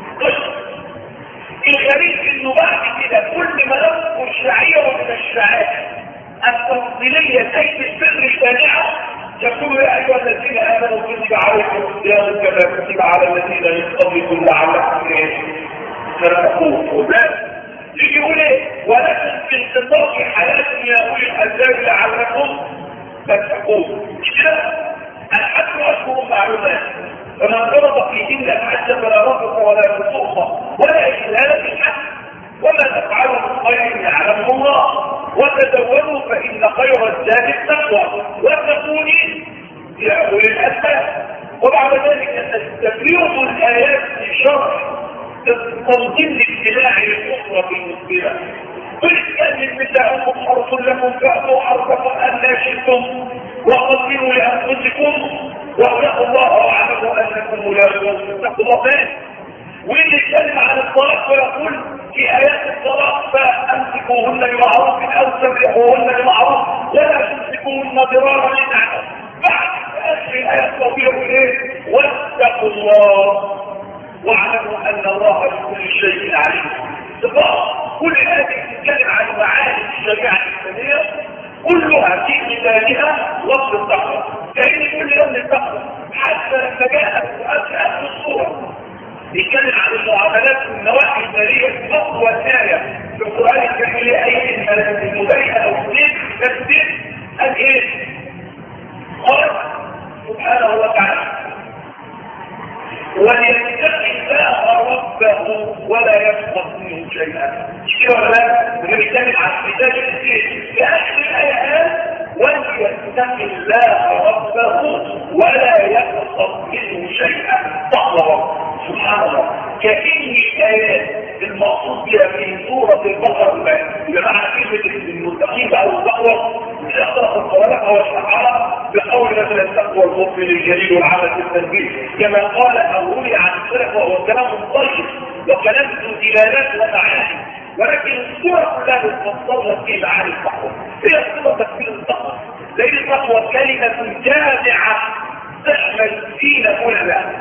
الغريب انه بعد كده كل ما نذكر شعيره من الشعائر التفصيليه لايه البر الشانعه يقول يا ايها الذين امنوا كتب عليكم الصيام كما كتب على الذين من قبلكم لعلكم تتقون. وذلك يجي يقول ايه؟ ولكن في انقطاع حياتكم يا اولي الالباب لعلكم تتقون. كده الحج اشهر معلومات فمن فرض فيهن الحج فلا رفث ولا فسوق ولا اجلال في الحج وما تفعلوا من خير يعلمه الله وتزودوا فان خير الزاد التقوى واتقوني يا اولي الالباب. وبعد ذلك تفريغ الايات في شرح تنظيم الاجتماع للاسره المسلمه. ولكن نساؤكم حرث لكم فاتوا حرثكم ان شئتم وقدموا لانفسكم واتقوا الله واعلموا انكم ملاقوه. اتقوا الله ثاني. واللي يتكلم عن الطلاق ويقول في ايات الطلاق فامسكوهن بمعروف او سرحوهن بمعروف ولا تمسكوهن ضرارا لتعلموا. بعد اخر الايات طويله ايه؟ واتقوا الله واعلموا ان الله بكل شيء عليم. صفات كل هذه تتكلم عن معاني الشريعه الاسلاميه كلها في مثالها لفظ التقوى. كأن كل يوم التقوى حتى لما جاءت في اخر الصوره بيتكلم عن المعاملات والنواحي الماليه اقوى ايه في القران الكريم لاي المبينه او اثنين تفسير قال ايه؟ قال سبحانه وتعالى وليتق الله ربه ولا يسقط منه شيئا. كده ولا لا؟ بنتكلم عن مثال الايه؟ في اخر الايات وليتق الله ربه ولا يسقط منه شيئا. تقوى سبحان الله. كأن الايات المقصود بها في سوره البقره بمعنى كلمه المتقين او التقوى اختلف القرآن او الشعراء بقول مثل التقوى المؤمن الجليل والعمل في التنبيه كما قال او روي عن السلف وهو كلام طيب وكلام ذو دلالات ومعاني. ولكن الصوره كلها بتفصلها في معاني التقوى. هي صوره تفصيل التقوى لان التقوى كلمه جامعه تشمل فينا كلنا.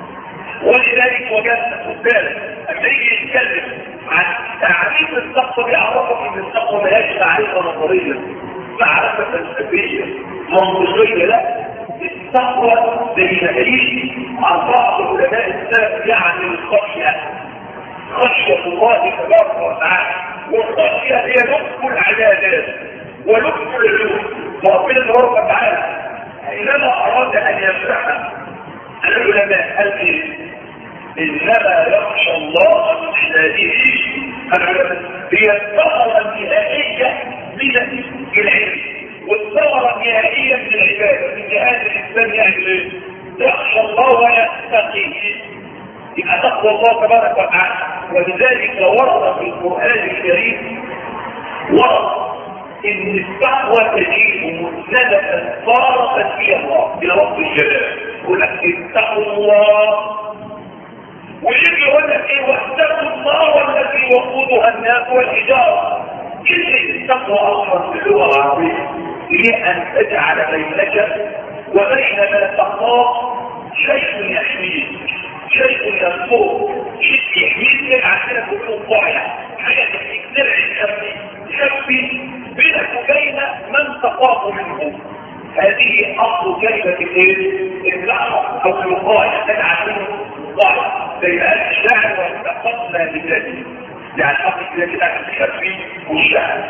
ولذلك وجدنا قدام اما يجي يتكلم عن تعريف التقوى بيعرفك ان التقوى ما هيش تعريفه نظريه معرفه فلسفيه منطقيه. لا، التقوى زي ما هيجي عن بعض علماء السلف يعني الخشيه خشيه الله تبارك وتعالى. والخشيه هي لطف العبادات ولطف العلوم. وربنا تبارك وتعالى حينما اراد ان يشرح العلماء قال ايه؟ انما يخشى الله من عباده العلماء. هي الثمره النهائيه من العلم والثمره النهائيه من العباده. من جهاز الانسان يعمل ايه؟ يخشى الله ويتقيه. يبقى تقوى الله تبارك وتعالى. ولذلك ورد في القران الكريم ورد ان التقوى تجيء مسنده صارت فيها الله الى رب الجلال. يقول لك اتقوا الله ويجي يقول لك ايه؟ واتقوا الله والذي وقودها الناس والحجاره. كلمه التقوى اصلا في اللغه العربيه هي ان تجعل بينك وبين ما تخاف شيء يحميك شيء ينصرك شيء يحميك. من عندنا كله ضايع حاجه تحميك درع تخبي تخبي بينك وبين من تخاف منه هذه اصل كلمه الايه؟ الدعوه او الوقايه، تدعى منه الوقايه زي ما قال الشاعر واستقصنا لذاته، يعني اصل كده كده الخفي والشعر.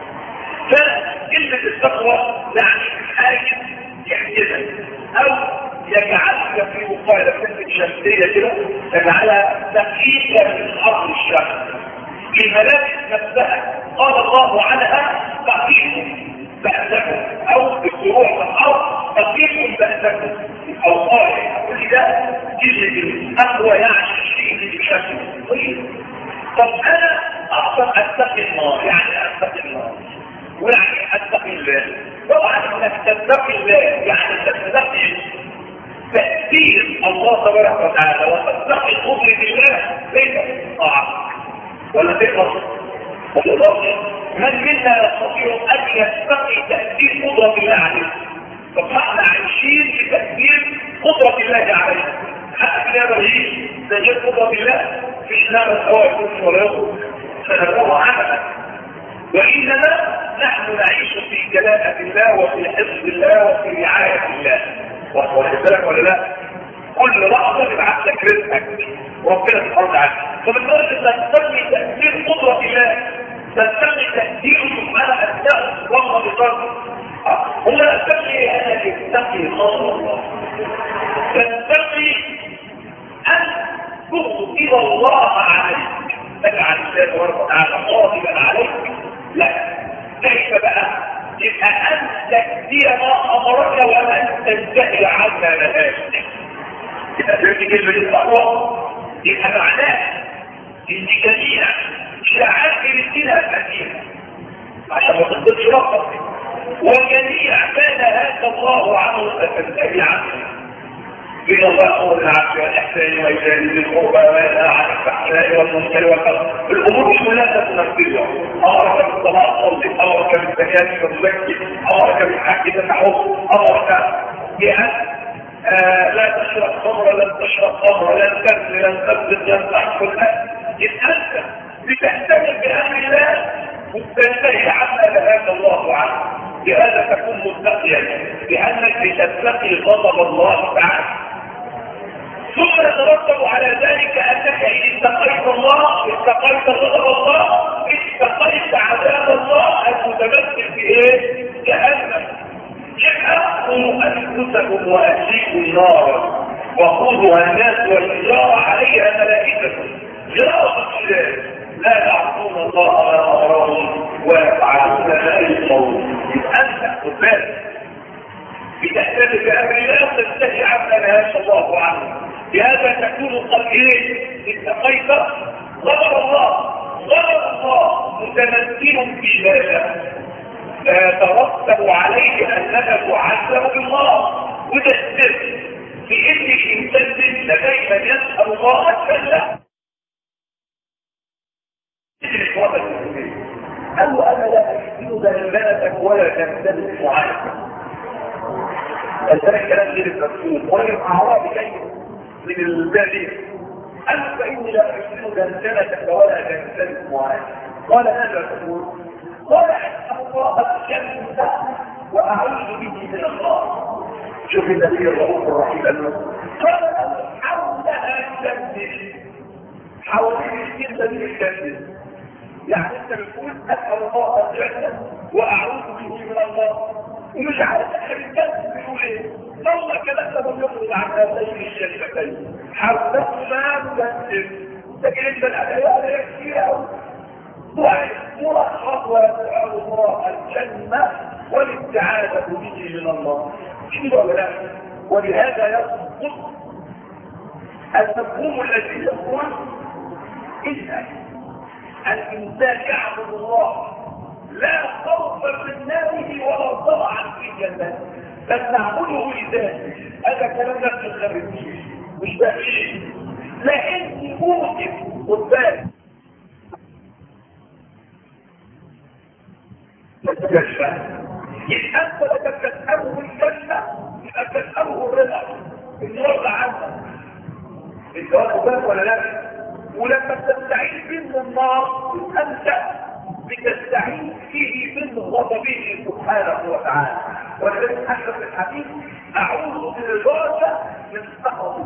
فكلمه التقوى يعني حاجه يحجزك او يجعلك في وقايه كلمه شمسيه كده، تجعلها دقيقه من ارض الشمس. الملابس نفسها قال الله عنها دقيق بأسكم او بالدروع في الارض دقيق بأسكم او طائع، كل ده جزء اقوى يعني شيء بشكل طيب. طب انا اقدر اتقي النار، يعني اتقي النار ويعني اتقي الله. طبعا انك تتقي الله يعني تتقي تأثير الله تبارك وتعالى وتتقي قدرة الله ليس طاعة ولا تقدر وتقدر. من منا يستطيع ان يتقي تأثير قدرة الله عليه؟ طب احنا عايشين في تأثير قدرة الله عليه، حتى كده بريش تجد قدرة الله في نعمة الهواء يكون ولا يخرج فنبوه عملا. وإنما نحن نعيش في كلامة الله وفي حفظ الله وفي رعاية الله. واخد بالك ولا لا؟ كل لحظة يبعث لك رزقك وربنا سبحانه وتعالى. فبالتالي تستمي تأثير قدرة الله، تستمي تأثير سبحانه أثناء والله بطرق. هو تستمي أنك تستمي خاصة الله، تستمي أن تغضب الله عليك، تجعل الله تبارك وتعالى غاضبا عليك. لا، كيف بقى؟ يبقى أن تكثير ما أمرك وأن تنتهي عما نهاك. يبقى فهمت كلمة التقوى؟ يبقى معناه إن جميع شعائر الدين الكثيرة عشان ما تضبطش رقم، وجميع ما نهاك الله عنه فتنتهي عنه. من الله أمر العبد والإحسان وإيجاد ذي القربى وينهى عن الفحشاء والمنكر والبغي. الأمور كلها تنفذها. أمرك بالصلاة تصلي، أمرك بالزكاة تزكي، أمرك بالحج تتحج، أمرك بأن آه لا تشرب خمر، لن تشرب خمر، لن تبذل، لن تبذل، لن تحفل. يبقى أنت بتهتم بأمر الله وتنتهي عما نهاك الله عنه. بهذا تكون متقيا، بأنك بتتقي غضب الله تعالى. ثم يترتب على ذلك أنك إن اتقيت الله اتقيت غضب الله، اتقيت عذاب الله المتمثل في ايه؟ جهنم. يحقوا أنفسكم وأهليكم نارا وقودها الناس والحجارة عليها ملائكة غلاظ شداد لا يعصون الله ما أمرهم ويفعلون ما يؤمرون. أنت خد بالك بتهتم بأمر الله وتنتهي عما نهاك الله عنه. بهذا تكون قد ايه؟ اتقيت غضب الله. غضب الله متمثل في ماذا؟ يترتب عليه انك تعذب بالله، وده السر في ان الانسان دائما يسال الله الجنه. قالوا انا لا احسن ذنبتك ولا تمتلك معاك. الثاني كلام غير المفهوم ولا اعرابي جيد من الباديه. قالوا فاني لا احسن ذنبتك ولا تمتلك معاك. قال ماذا تقول؟ قال اسال الله الجنه واعوذ به من الله. شوف النبي الرؤوف الرحيم قال حولها الجنه، حوالين الجنه من الجنه. يعني انت بتقول اسال الله الجنه واعوذ به من الله، ومش عارف اخر الجنه بيقول ايه. الله كده لم يخرج عن هذين الشركتين حولهما تنزل. لكن انت الادعيه كتير قوي. واحد ملخص ويدعو الله الجنه والاستعاذه به من الله. كده ولا لا؟ ولهذا يسقط المفهوم الذي يقول ان الإنسان يعبد الله لا خوفا من ناره ولا طمعا في جنته، بل نعبده لذاته. هذا كلام نفس الخريجين مش باقيين، لأن موجب خد بالك تتكشف. يبقى أنت لما تسأله الجنة يبقى تسأله الرضا النور عنك. أنت واخد بالك ولا لا؟ ولما تستعين منه النار انت بتستعين فيه من غضبه سبحانه وتعالى. ولذلك حتى في الحديث اعوذ بالغاثه من سخط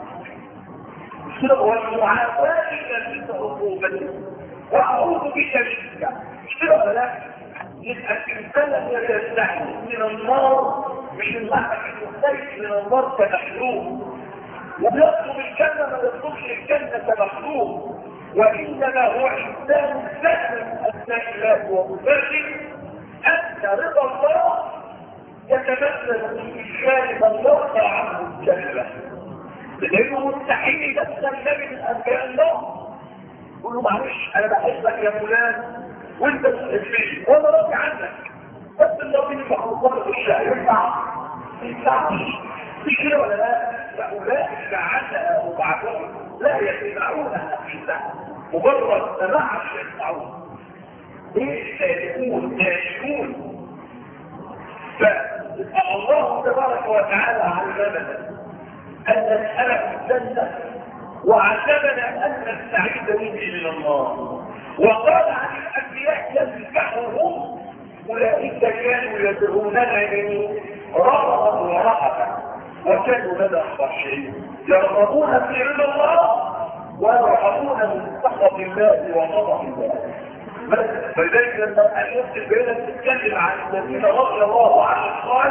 والمعافاه من عقوبته واعوذ بك منك. مش كده ولا لا؟ يبقى الانسان يستحي من النار، مش المعنى المختلف من النار كمخلوق، ويطلب الجنه ما يطلبش الجنه كمخلوق، وانما هو انسان فهم اسماء الله وصفاته ان رضا الله يتمثل في إشكال من يرضى عنه الجنة، لأنه مستحيل يدخل النبي من أنبياء الله يقول له معلش أنا بحبك يا فلان وأنت بتحبني وأنا راضي عنك، بس الله بيني مخلوقات الشيء ينفع ما ينفعش. مش كده ولا لا؟ فأولئك عنها وبعدهم لا يسمعونها إلا مجرد سماع يسمعون. إيه سيكون ناشئون؟ فالله تبارك وتعالى علمنا أن نسأله الجنة وعلمنا أن نستعيذ به من النار، وقال عن الأنبياء يذبحهم أولئك كانوا يدعوننا إليه رغبا ورهبا وكانوا لنا خاشعين، يرغبون في رضا الله ويرهبون من سخط الله وغضب الله. فلذلك لما الناس البينة تتكلم عن الذين رضي الله عنهم قال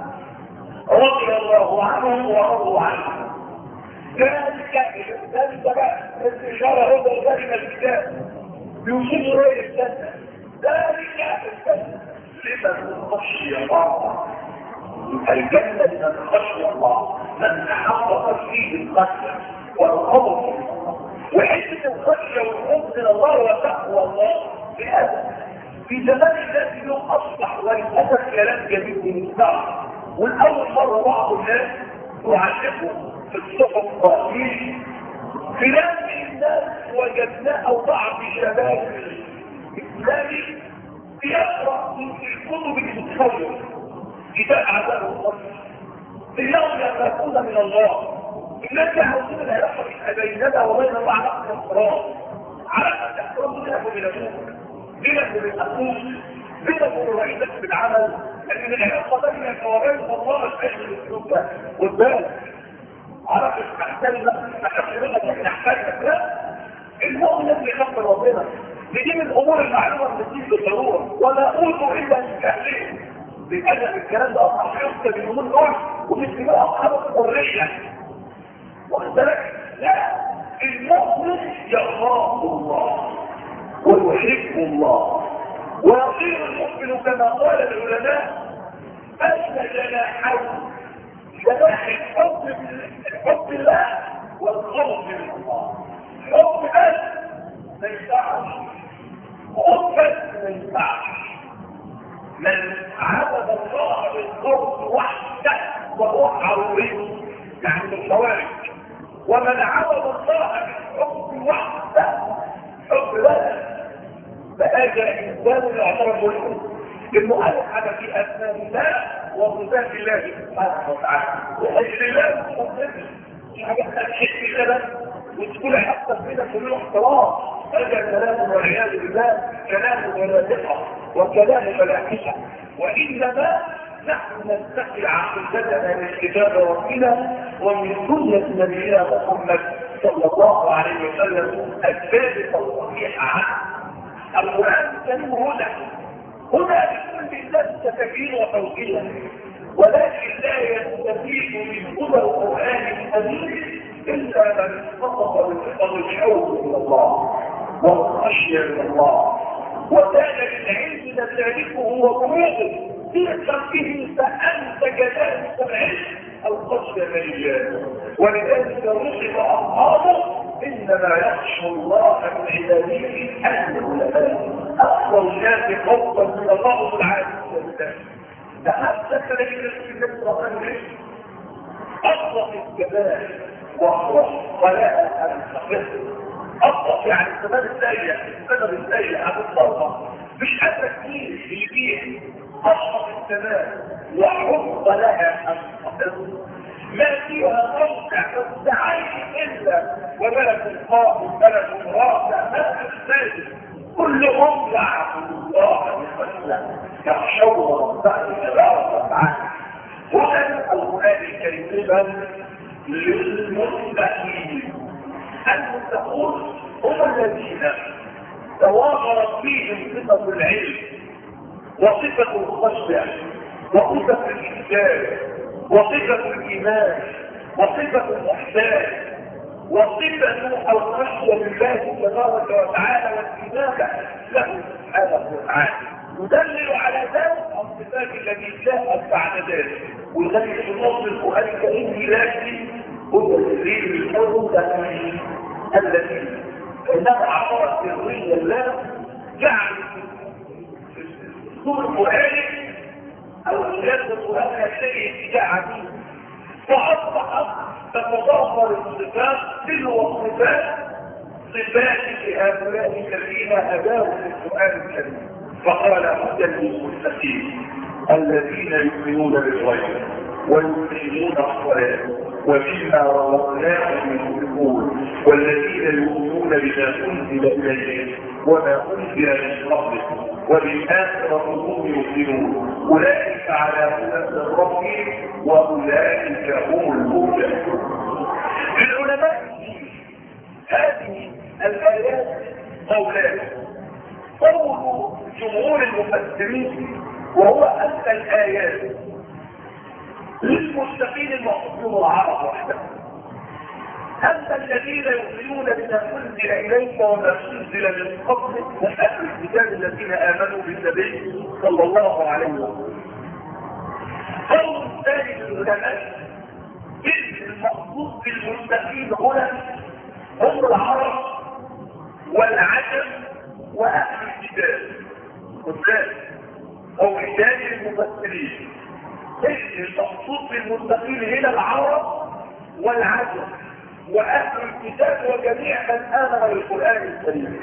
رضي الله عنهم ورضوا عنهم. ذلك ذلك بقى الإشارة هو ذلك الكتاب يوصف رأي الجنة، ذلك الجنة لمن خشي الله. الجنة لمن خشي الله، من تحقق فيه القتل والخوف وحسن الخشية والخوف من الله وتقوى الله. بهذا في زمان الناس اليوم اصبح وللاسف كلام جديد بالنسبه، والاول مره بعض الناس تعلقوا في الصحف الرئيسي كلام من الناس وجدناه او بعض شباب الاسلامي بيقرا في الكتب المتخرجه كتاب عذاب القبر اليوم يخافون من الله. الناس يحاولون ان يحصل بيننا وبين الله علاقه احترام، علاقه احترام بينهم وبين ابوك، بينك وبين اخوك، بينك وبين رئيسك في العمل، لكن العلاقه بينك وبين الله الاشهر الاسلوب ده قدامك علاقه تحتاج ما تحتاج منك تحتاجك. لا، المؤمن الذي يخاف من ربنا دي من الامور المعلومه اللي بتيجي بالضروره، ولا اوتوا الا من تحليل بكذا الكلام ده اصلا يكتب اليومين دول ومش بقى اصحاب الحريه. واخد بالك؟ لا، المؤمن يخاف الله ويحب الله ويصير المؤمن كما قال العلماء أن جناحين، جناح الحب حب الله والخوف من الله. حب بس ما ينفعش، خوف بس ما ينفعش. من عبد الله بالقرب وحده وهو عروي يعني بالخوارج، ومن عبد الله بالحب وحده حب بس فهذا انسان يعتبر ملك. المؤلف على في اسماء الله وصفات الله سبحانه وتعالى وحب الله وصفاته في حاجات تحس كده وتقول حتى كده كله احترام. هذا كلام والعياذ بالله كلام منافقه وكلام ملاحده، وانما نحن نستحي عقيدتنا من كتاب ربنا ومن سنه نبينا محمد صلى الله عليه وسلم الثابته الصحيحه عنه. القرآن الكريم هدى هدى لكل الناس تفكير وتوجيه، ولكن لا يستفيد من هدى القرآن الكريم إلا من اتصف بصفة الحب من الله والخشية من الله، وكان للعلم نتعرفه وبروحه تلك به فأنتج ذلك العلم الخشية من الله. ولذلك رسل أصحابه إنما يخشى الله من عباده العلماء، أكثر الناس خوفا من الله العالم والله. لحتى تلاقي الكتاب الرسول أصدق الكبائر وأخرج ولا أنتقص أصدق يعني الكبائر السيئة السبب السيئة هتطلقها مش قادرة كتير اللي فيه أصدق الكبائر وحب لها أنتقص ما فيها موقع تستعين إلا وملك قائم ملك رافع ملك ساجد كلهم يعبدوا الله بخشية يخشون ربهم تبارك وتعالى. هنا القرآن الكريم للمتقين. المتقون هم الذين تواصلت فيهم صفة العلم وصفة الخشية وصفة الإنسان وصفة الإيمان وصفة الإحسان وصفة الخشية لله تبارك وتعالى والإنابة له سبحانه وتعالى، يدلل على ذلك الصفات التي جاءت بعد ذلك. وذلك في نص القرآن الكريم بلادي هو الذين المتقين الذين انما عبارة سرية الله جعل سورة القرآن او سياسة القرآن هتلاقي اتجاه عديد، فأصبحت تتضافر الصفات تلو الصفات صفات لهؤلاء الذين هداهم القرآن الكريم. فقال هدى للمتقين الذين يؤمنون بالغيب ويقيمون الصلاة ومما رزقناهم ينفقون والذين يؤمنون بما أنزل إليهم وما أنزل من قبلهم وبالآخرة هم يؤمنون أولئك على هدى من ربهم وأولئك هم المهتدون. للعلماء هذه الآيات قولان. قول جمهور المفسرين وهو أن الآيات للمتقين المقصود العرب وحده. أما الذين يؤمنون بما أنزل إليك وما أنزل من قبلك هم أهل الكتاب الذين آمنوا بالنبي صلى الله عليه وسلم. قول ثاني للعلماء إن المقصود بالمتقين هنا هم العرب والعجم وأهل الكتاب. والثاني أو ثاني للمفسرين إن المقصود بالمتقين هنا العرب والعجم وأهل الكتاب وجميع من آمن بالقرآن الكريم.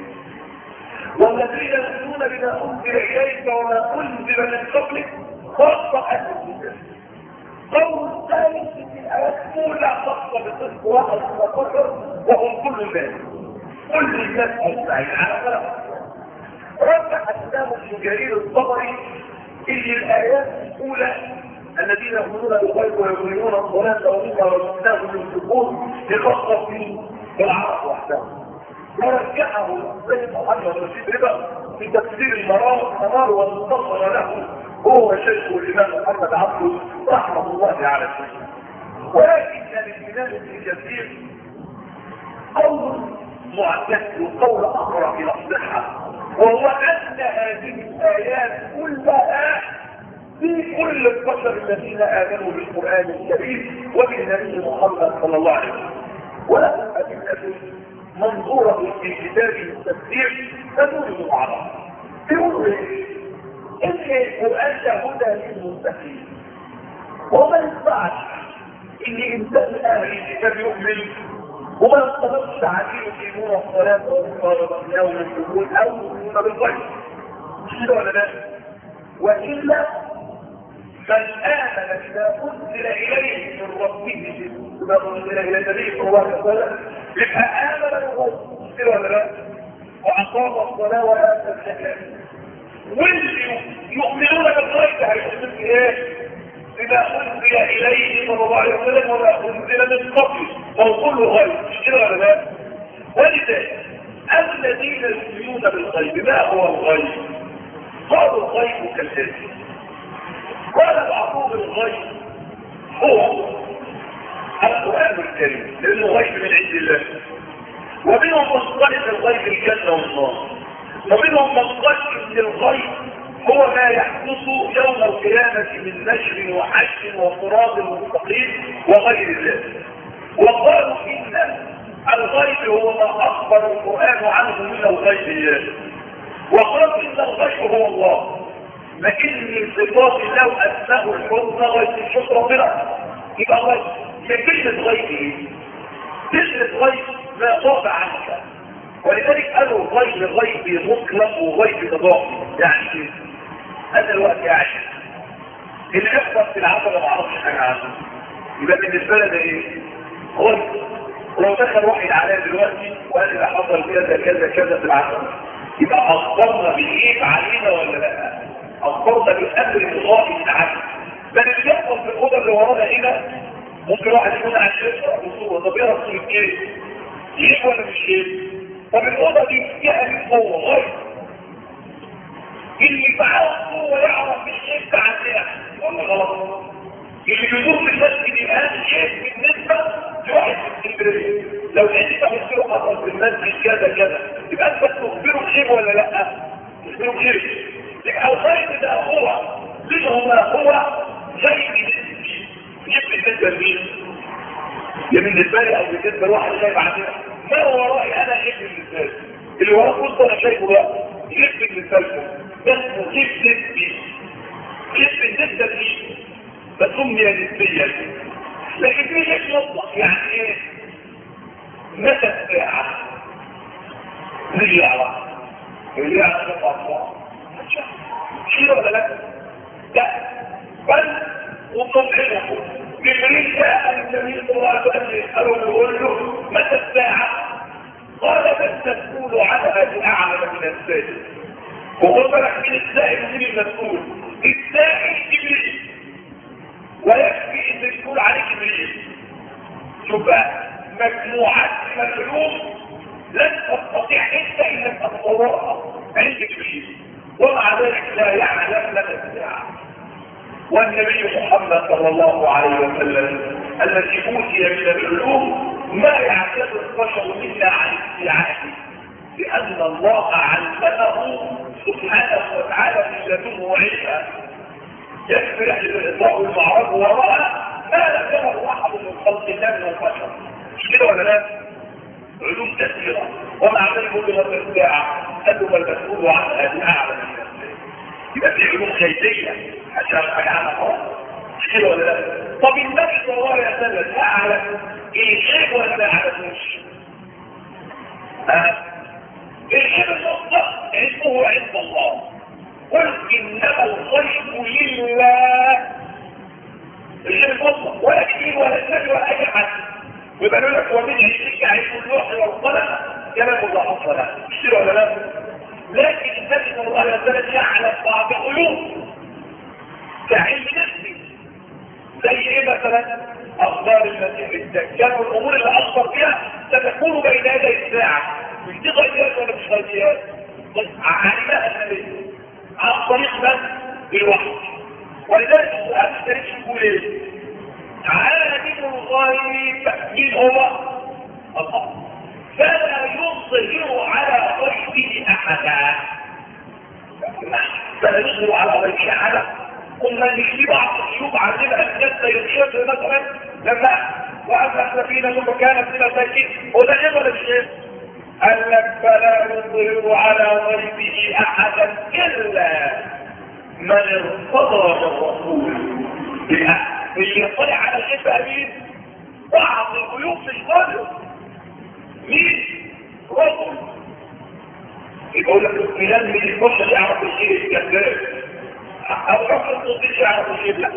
والذين يؤمنون بما أنزل إليك وما أنزل من قبلك خاصة أهل الكتاب. قول الثالث في الآيات كلها خاصة بصدق واحد وقدر وهم كل الناس كل الناس أجمعين على ثلاثة. رجح الإمام ابن جرير الطبري إن الآيات الأولى الذين يؤمنون بالغيب ويقيمون الصلاة ومما رزقناهم ينفقون بخاصة بالعرب وحدهم. ورجحه السيد محمد رشيد رضا في تفسير المنار والمنتصر له هو شيخ الإمام محمد عبده رحمه الله على الشيخ. ولكن للإمام ابن كثير قول معتد وقول أقرب إلى الصحة، وهو أن هذه الآيات كلها في كل البشر الذين آمنوا بالقرآن الكريم وبالنبي محمد صلى الله عليه وسلم. ولكن أدلة منظورة في كتاب التفسير تدل على يقول إن القرآن هدى للمتقين، وما ينفعش إن إنسان أهل الكتاب يؤمن وما يطلبش عليه يقيمون الصلاة ومما رزقناهم ينفقون أو يؤمنون بالغيب. كده ولا لا؟ وإلا من آمن بما أنزل إليه من ربه بما أنزل إلى النبي صلى الله عليه وسلم يبقى آمن بالغيب. كده ولا لا؟ وأقام الصلاة وآتى الزكاة. واللي يؤمنون بالغيب هيؤمنون بإيه؟ بما أنزل إليه صلى الله عليه وسلم وما أنزل من قبله وهو كله غيب. مش كده ولا لا؟ ولذلك الذين يؤمنون بالغيب ما هو الغيب؟ قالوا الغيب كالآتي. قال بعضهم الغيب هو القرآن الكريم لأنه غيب من عند الله، ومنهم مصطلح الغيب الجنة والنار، ومنهم مصطلح ان الغيب هو ما يحدث يوم القيامة من نشر وحشر وفراغ المستقيم وغير ذلك. وقالوا ان الغيب هو ما اخبر القرآن عنه من الغيبيات، وقالوا ان الغيب هو الله، لكن صفات الله اسماء الحسنى غيب الشكر ربنا يبقى غيب. من كلمة غيب ايه؟ كلمة غيب ما غاب عنك، ولذلك قالوا غيب غيب مطلق وغيب اضافي. يعني انا الوقت قاعد اللي يحصل في العمل ما اعرفش حاجه عنه، يبقى بالنسبه لنا ايه؟ غيب. ولو دخل واحد عليا دلوقتي وقال لي حصل كذا كذا كذا في العمل، يبقى اخبرنا بايه علينا ولا لا؟ اخبرنا بالامر الغائب عنه. بل اللي يحصل في الاوضه اللي ورانا هنا ممكن واحد يكون عن يقرا بصوره، طب يقرا بصوره ايه؟ ايه ولا مش ايه؟ طب الاوضه دي فيها مين جوه غير اللي معاه جوه يعرف الشيء عندنا ولا غلط؟ اللي بيدور في المسجد الان شيء بالنسبه لواحد في اسكندريه، لو انت قلت له حصل في المسجد كذا كذا يبقى انت تخبره بخير ولا لا؟ تخبره بخير. يبقى الخير ده هو ليه هو هو زي بالنسبه بالنسبه لمين؟ يا بالنسبه لي او بالنسبه لواحد شايف عندنا ما هو ورائي انا ايه بالنسبه لي؟ اللي وراه كنت انا شايفه بقى ايه بالنسبه لكم؟ ده اسمه كيف نسبي، كيف بالنسبه لي فسمي نسبيا، لكن في شيء مطلق. يعني ايه؟ متى الساعه؟ نجي يعرف اللي يعرف الله شيء ولا لا؟ لا بل وطبعه جبريل جاء النبي صلى الله عليه وسلم يسأله ويقول له متى الساعة؟ قال من تسؤول عنها بأعلم من السائل. وقل بالك من السائل من المسؤول، السائل جبريل ويكفي ان يقول عليه جبريل. شوف بقى مجموعات من العلوم لن تستطيع انت انك تتصورها عند جبريل، ومع ذلك لا يعلم لنا الساعة. والنبي محمد صلى الله عليه وسلم الذي اوتي من العلوم ما يعتبر البشر منا عن استيعابه، لان الله علمه سبحانه وتعالى من لدنه علما يكفي رحله الاسراء والمعراج وراء ما لم يره احد من خلق الله من البشر. مش كده ولا لا؟ علوم كثيره، ومع ذلك يقول لك الساعه انما المسؤول عنها باعلم من الناس. يبقى في علوم خيريه عشان اجعلها خلاص. مش كده ولا لا؟ طب النبي صلى الله عليه وسلم اعلم ايه شيء ولا ما اعلموش؟ العلم المطلق علمه عند الله، قل انما الغيب لله. العلم المطلق ولا كبير ولا نبي ولا اي حد. ويبقى لك ومن يشرك علم اللوح والقلم كلام الله اصلا. مش كده ولا لا؟ لكن النبي صلى الله عليه وسلم يعلم بعض العلوم كعلم نفسي، زي ايه مثلا؟ اخبار المسيح الدجال والامور اللي اخبر فيها ستكون بين يدي الساعه. مش دي غيرات ولا مش غيرات؟ علمها النبي عن طريق بس الوحي. ولذلك القران الكريم يقول ايه؟ عالم الغيب مين هو؟ الله، فلا يظهر على غيبه احدا. فلا يظهر على غيبه احدا. قلنا ان في بعض الشيوخ عندنا الناس يخشى مثلا لما وأما السفينة فكانت من المساكين، وده ايه ولا مش ايه؟ قال لك فلا يظهر على غيبه احدا الا من ارتضى بالرسول. اللي يطلع على الغيب مين؟ بعض الغيوب مش قادر. مين؟ رسول. يقول لك فلان من البشر يعرف الشيء الكذاب، او رسول الصديق يعرف الشيء. لا،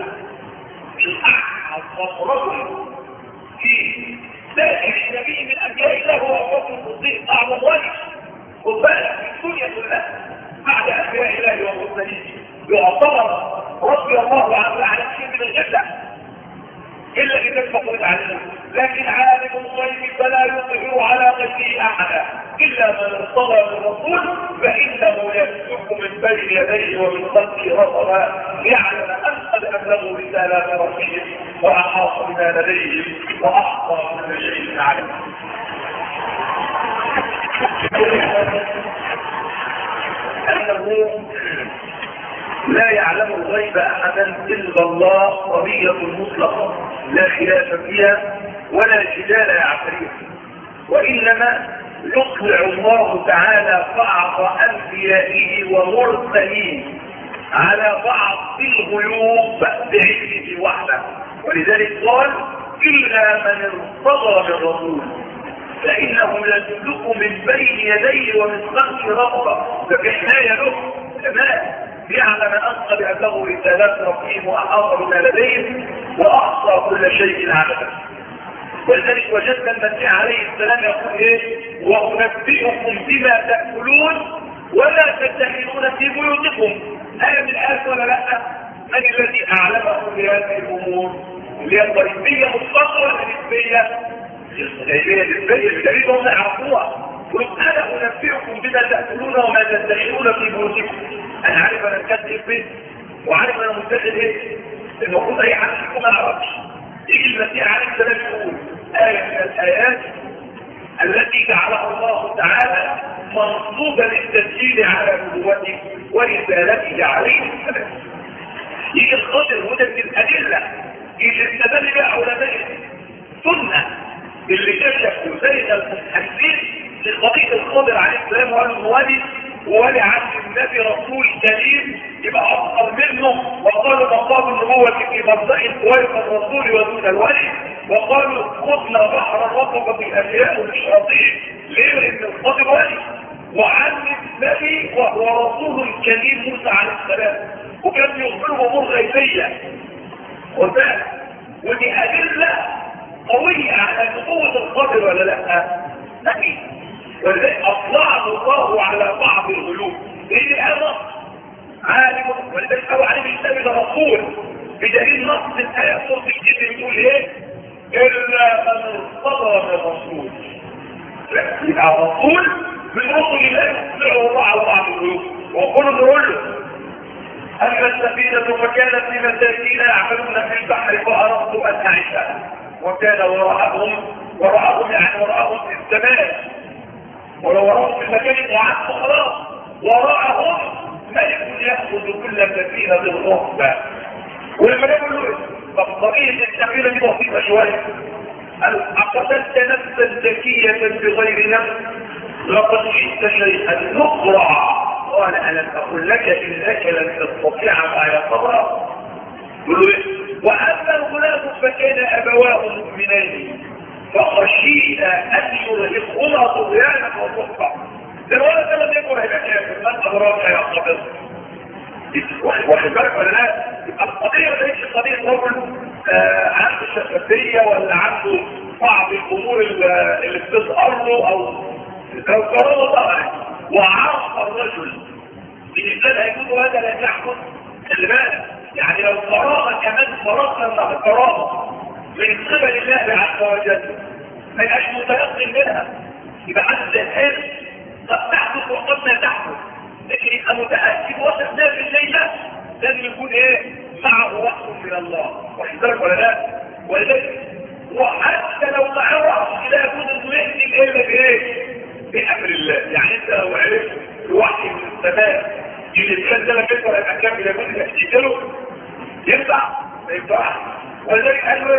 اعظم رجل في ذلك النبي من انبياء الله هو رسول الصديق، اعظم ولي وبالغ في الدنيا كلها بعد انبياء الله والمرسلين. يعتبر رضي الله عنه على شيء من الجنه الا اذا فقد عليه. لكن عالم الغيب فلا يظهر على غيبه احدا الا من ارتضى بالرسول، فانه يسلك من بين يديه ومن خلفه رصدا يعلم ان قد ابلغوا رسالات ربهم واحاط بما لديهم واحصى كل شيء عليم. انه لا يعلم الغيب احدا الا الله، قضيه مطلقه لا خلاف فيها ولا جدال يعتريه. وانما يطلع الله تعالى بعض انبيائه ومرسليه على بعض الغيوب بعلمه وحده. ولذلك قال الا من ارتضى بالرسول فانه يسلك من بين يديه ومن خلفه رصدا. فبحمايه له تمام يعلم ان قد ابلغوا رسالات ربهم واحاط بما لديهم واحصى كل شيء عددا. ولذلك وجدنا المسيح عليه السلام يقول ايه؟ وانبئكم بما تاكلون ولا تدخرون في بيوتكم. آية من الآيات ولا لا؟ من الذي اعلمه بهذه الامور؟ اللي هي الضريبيه مطلقه ولا نسبيه؟ الغيبيه نسبيه بالدليل هم يعرفوها. قل انا انبئكم بما تاكلون وما تدخرون في بيوتكم. انا عارف انا كاتب ايه فين وعارف انا مدخر ايه. المفروض اي حد فيكم ما يعرفش. يجي المسيح عليه السلام يقول ايه من الايات التي جعلها الله تعالى منصوبا للتسجيل على نبوته ورسالته عليه السلام. يجي الخاطر وده من الادله اللي استدل بها علماء السنه اللي كشفوا زي المحدثين لقضيه الخضر عليه السلام وقالوا انه ولي وولي عهد النبي رسول كريم يبقى افضل منه، وقالوا مقام النبوه في مرضع كويس الرسول ودون الولي، وقالوا خذنا بحر الرطب في الاشياء والشياطين. ليه؟ لان الخضر ولي وعن النبي وهو رسول كريم موسى عليه السلام وكان يخبره امور غيبيه. وذلك ودي ادله قويه على نبوه الخضر ولا لا؟ نبي. ولذلك اطلعه الله على بعض الغيوب. لان انا عالم ولذلك هو عليه النبي ده رسول بدليل نص الايه صوت الكتاب يقول ايه؟ الا من ارتضى من الرسول. يبقى الرسول من رسل الله يطلعه الله على بعض الغيوب. وقولوا نقول له اما السفينه فكانت في مساكين يعملون في البحر فاردت ان اعيشها وكان وراءهم وراءهم يعني وراءهم في السماء ولو وراءهم في المكان معد خلاص وراءهم ملك ياخذ كل سفينه بالرهبه. ولما يقول له طب طريقه السفينه دي بسيطه شويه، اقتلت نفسا زكيه بغير نفس لقد جئت شيئا نكرا قال الم اقل لك انك لن تستطيع معي صبرا. يقول له ايه؟ واما الغلام فكان ابواه مؤمنين فخشينا ان يرهقهما طغيانا وكفرا. الولد لم يكن هيبقى كافر من ادراك يا قبل. واخد بالك ولا لا؟ القضيه ليس قضيه رجل آه عنده شفافيه ولا عنده بعض الامور اللي بتظهر له او لو كرامه طبعا وعرف الرجل بالنسبه هيكون هذا لا يحكم. خلي بالك يعني لو كرامه كمان فرقنا مع الكرامه من قبل الله عز وجل ما يبقاش متيقن منها يبقى عدد الحرص قد تحدث وقد لا تحدث، لكن يبقى متاكد وصف ده في الليله لازم يكون ايه؟ معه وحي من الله. واخد بالك ولا لا؟ ولذلك وحتى لو معه وحي لا يكون انه يهدي الا بايه؟ بامر الله. يعني انت لو عرفت الوحي من السماء اللي الانسان ده لك ولا الاحكام اللي يكون يحتاجه ينفع؟ ما ينفعش. ولذلك قالوا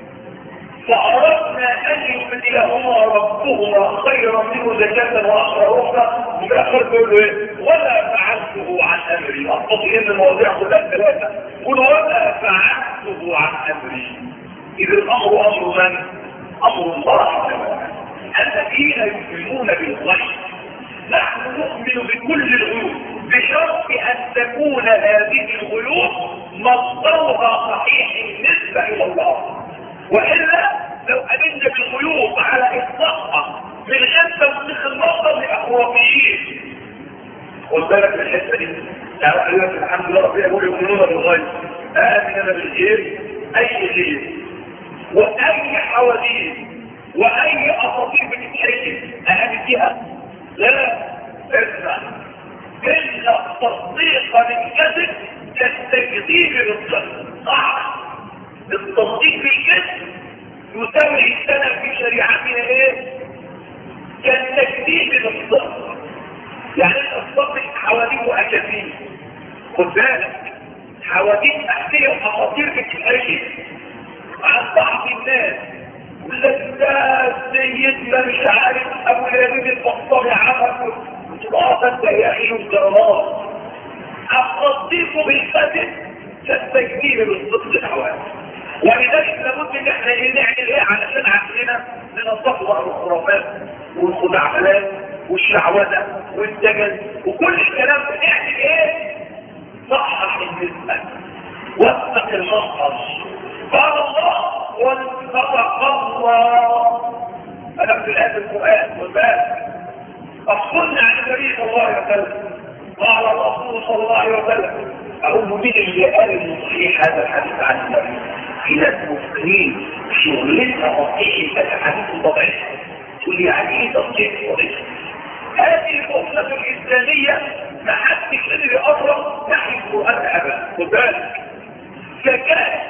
فأردنا أن يبدلهما ربهما خيرا منه زكاة وأخرى أخرى. وفي الآخر بيقولوا إيه؟ ولا فعلته عن أمري. أطلقوا إن المواضيع كلها ثلاثة. قل ولا فعلته عن أمري. إذ الأمر أمر من؟ أمر الله. الذين يؤمنون بالغيب نحن نؤمن بكل الغيوب بشرط أن تكون هذه الغيوب مصدرها صحيح بالنسبة إلى الله. وإلا لو أمنا بالغيوب على إطلاقها من غير توثيق المصدر لأخرافيين. قلت لك في الحتة دي تعرف لك الحمد لله ربنا يقول يؤمنون بالغيب آمننا بالغيب أي غيب وأي حواديث وأي أساطير بتتحكي أهم فيها لا اسمع إن التصديق بالكذب كالتكذيب بالصدق. صح التصديق بالكذب يسمي السنة في شريعتنا ايه؟ كالتكذيب بالصدق. يعني الصدق حواديث واكاذيب. خد بالك حواديث احكيه واساطير بتتحكي عن بعض الناس يقول لك ده سيدنا مش عارف ابو اليمين البطاري عمل وتبقى انت يا اخي والكرامات. التصديق بالكذب كالتكذيب بالصدق الحوادث. ولذلك لابد ان احنا نعمل ايه علشان عقلنا ننصفها الخرافات والخدعبلات والشعوذه والدجل وكل الكلام ده. نعمل ايه؟ صحح النسبه واتق المنصر. قال الله واتق الله. انا في الايه القران والباب اخبرنا عن النبي صلى الله عليه وسلم قال الرسول صلى الله عليه وسلم اقول مين اللي قال صحيح هذا الحديث عن النبي؟ في ناس مسلمين شغلتها تطبيق الاحاديث الطبيعيه. تقول لي يعني ايه تطبيق الطبيعي؟ هذه الأمة الإسلامية ما حدش قدر يقرب ناحية القرآن أبدا. خد بالك زكاة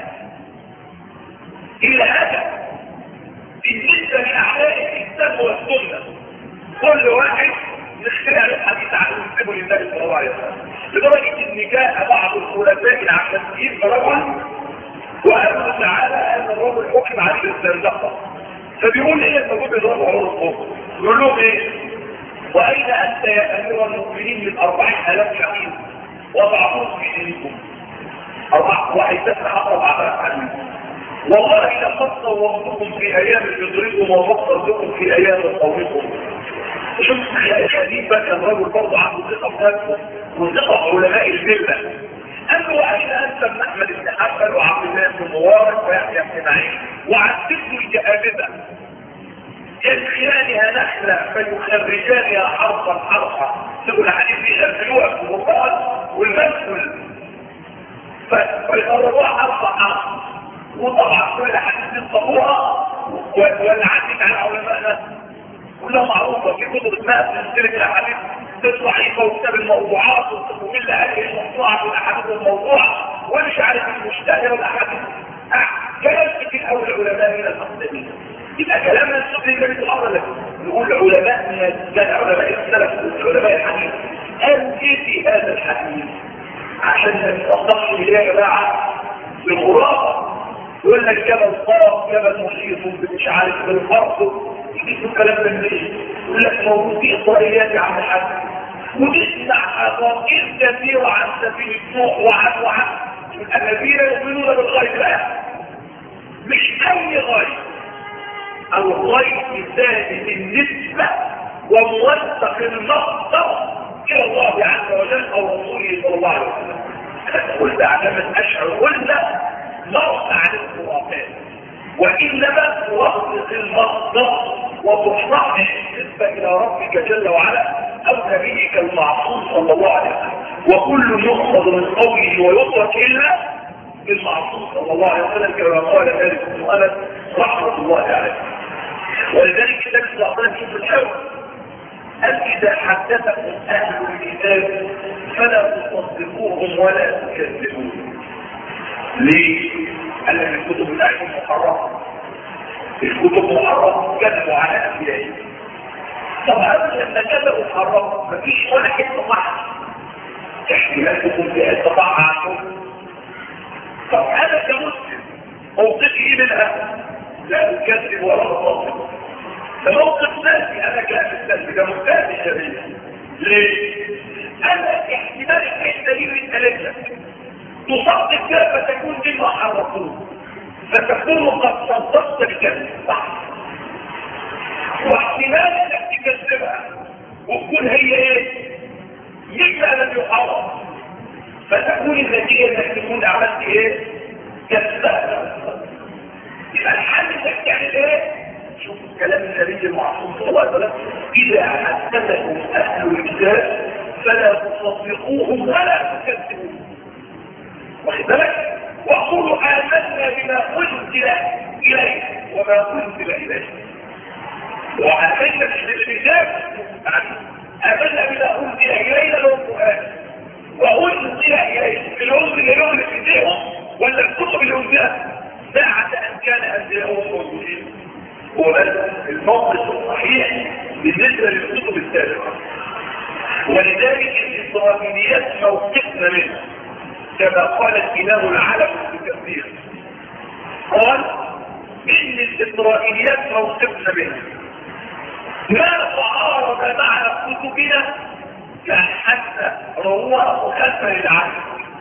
إلى هذا بالنسبة لأعداء الإسلام والسنة كل واحد يخترع الحديث عن المسلم لله صلى الله عليه وسلم، لدرجة إن جاء بعض الخلفاء العباسيين برجل وقالوا تعالى أن الرجل حكم عليه بالزندقة، فبيقول إيه الموجود يضربوا عروض الخوف؟ يقول لهم إيه؟ وأين أنت يا أمير المؤمنين من أربعين آلاف شهيد وضعفوه في دينكم؟ أربع واحد تسعة أقرب عبارة عنه. والله لقد صورتكم في أيام فطركم وفطرتكم في أيام قومكم. شوف الحديث بقى كان رجل برضه عنده ثقة في نفسه وثقة علماء الملة. قال له وأين أنت من أحمد بن حنبل وعبد الله بن مبارك ويحيى بن معين وعدته الجهابذة يدخلانها نخلة فيخرجانها حرفا حرفا. تقول الحديث يخرجوها في الغفران والمسل فيقربوها حرفا حرفا. وطبعا كل الحديث الصبوها والعدد على علمائنا كلها معروفة في كتب اسمها سلسلة الأحاديث الضعيفة وكتاب الموضوعات وكل هذه الموضوعات والأحاديث الموضوعة ومش عارف المشتهر والأحاديث كلام كتير أو العلماء من المقدمين. يبقى كلامنا السفلي اللي بيتعرض لك نقول علماء من علماء السلف وعلماء الحديث قال ايه في هذا الحديث عشان ما نتوقفش اليه يا جماعه بالغرابه. يقول لك جبل صار جبل محيط مش عارف بالفرق يجيب الكلام ده منين؟ يقول لك موجود في اطاريات يا عم الحاج وتسمع اطاريات كثيره عن سفينه نوح وعن وعن الذين يؤمنون بالغيب لا مش اي غيب او غيب ثابت النسبة وموثق المصدر الى الله عز وجل او رسوله صلى الله عليه وسلم. قلت اعلم اشعر قلنا مرت عن الخرافات وانما توثق المصدر وتصنع النسبة الى ربك جل وعلا او نبيك المعصوم صلى الله عليه وسلم. وكل يخرج من قوله ويترك الا المعصوم صلى الله عليه وسلم كما قال مالك بن انس رحمه الله عليه. ولذلك النبي صلى الله عليه وسلم في الحوار قال اذا حدثكم اهل الكتاب فلا تصدقوهم ولا تكذبوهم. ليه؟ قال ان الكتب الايمان محرمه، الكتب محرمه كذبوا على انبيائهم. طبعا لما كذبوا محرمه مفيش ولا حته واحده احتمال تكون في حته ضاع عنهم. طب انا كمسلم موقفي منها لا أكذب ولا أصدق. فموقف سلبي أنا كان سلبي ده مستهدي شبيه. ليه؟ أنا احتمال الحتة دي من ثلاثة تصدق كيف فتكون دي ما حرصوه فتكون قد صدقت بكذب صح. واحتمال انك تكذبها وتكون هي ايه؟ مما لم يحرص فتكون النتيجة انك تكون عملت ايه؟ كذبها. يبقى الحل انك تعمل ايه؟ شوف كلام النبي المعصوم صلى الله عليه وسلم اذا حدثكم اهل الكتاب فلا تصدقوهم ولا تكذبوهم. واخد بالك؟ وقولوا امنا بما انزل اليه وما انزل اليه. وعلينا بالكتاب امنا بما انزل الينا لو القران وانزل اليه الانزل اليهم اللي في ايديهم ولا الكتب اللي انزلت بعد ان كان انبياءهم موجودين. هو الموقف الصحيح بالنسبه للكتب السابقه. ولذلك الاسرائيليات موقفنا منها كما قال الامام العلم في كثير قال ان الاسرائيليات موقفنا منها ما تعارض مع كتبنا كان حتى رواه مخالفه للعهد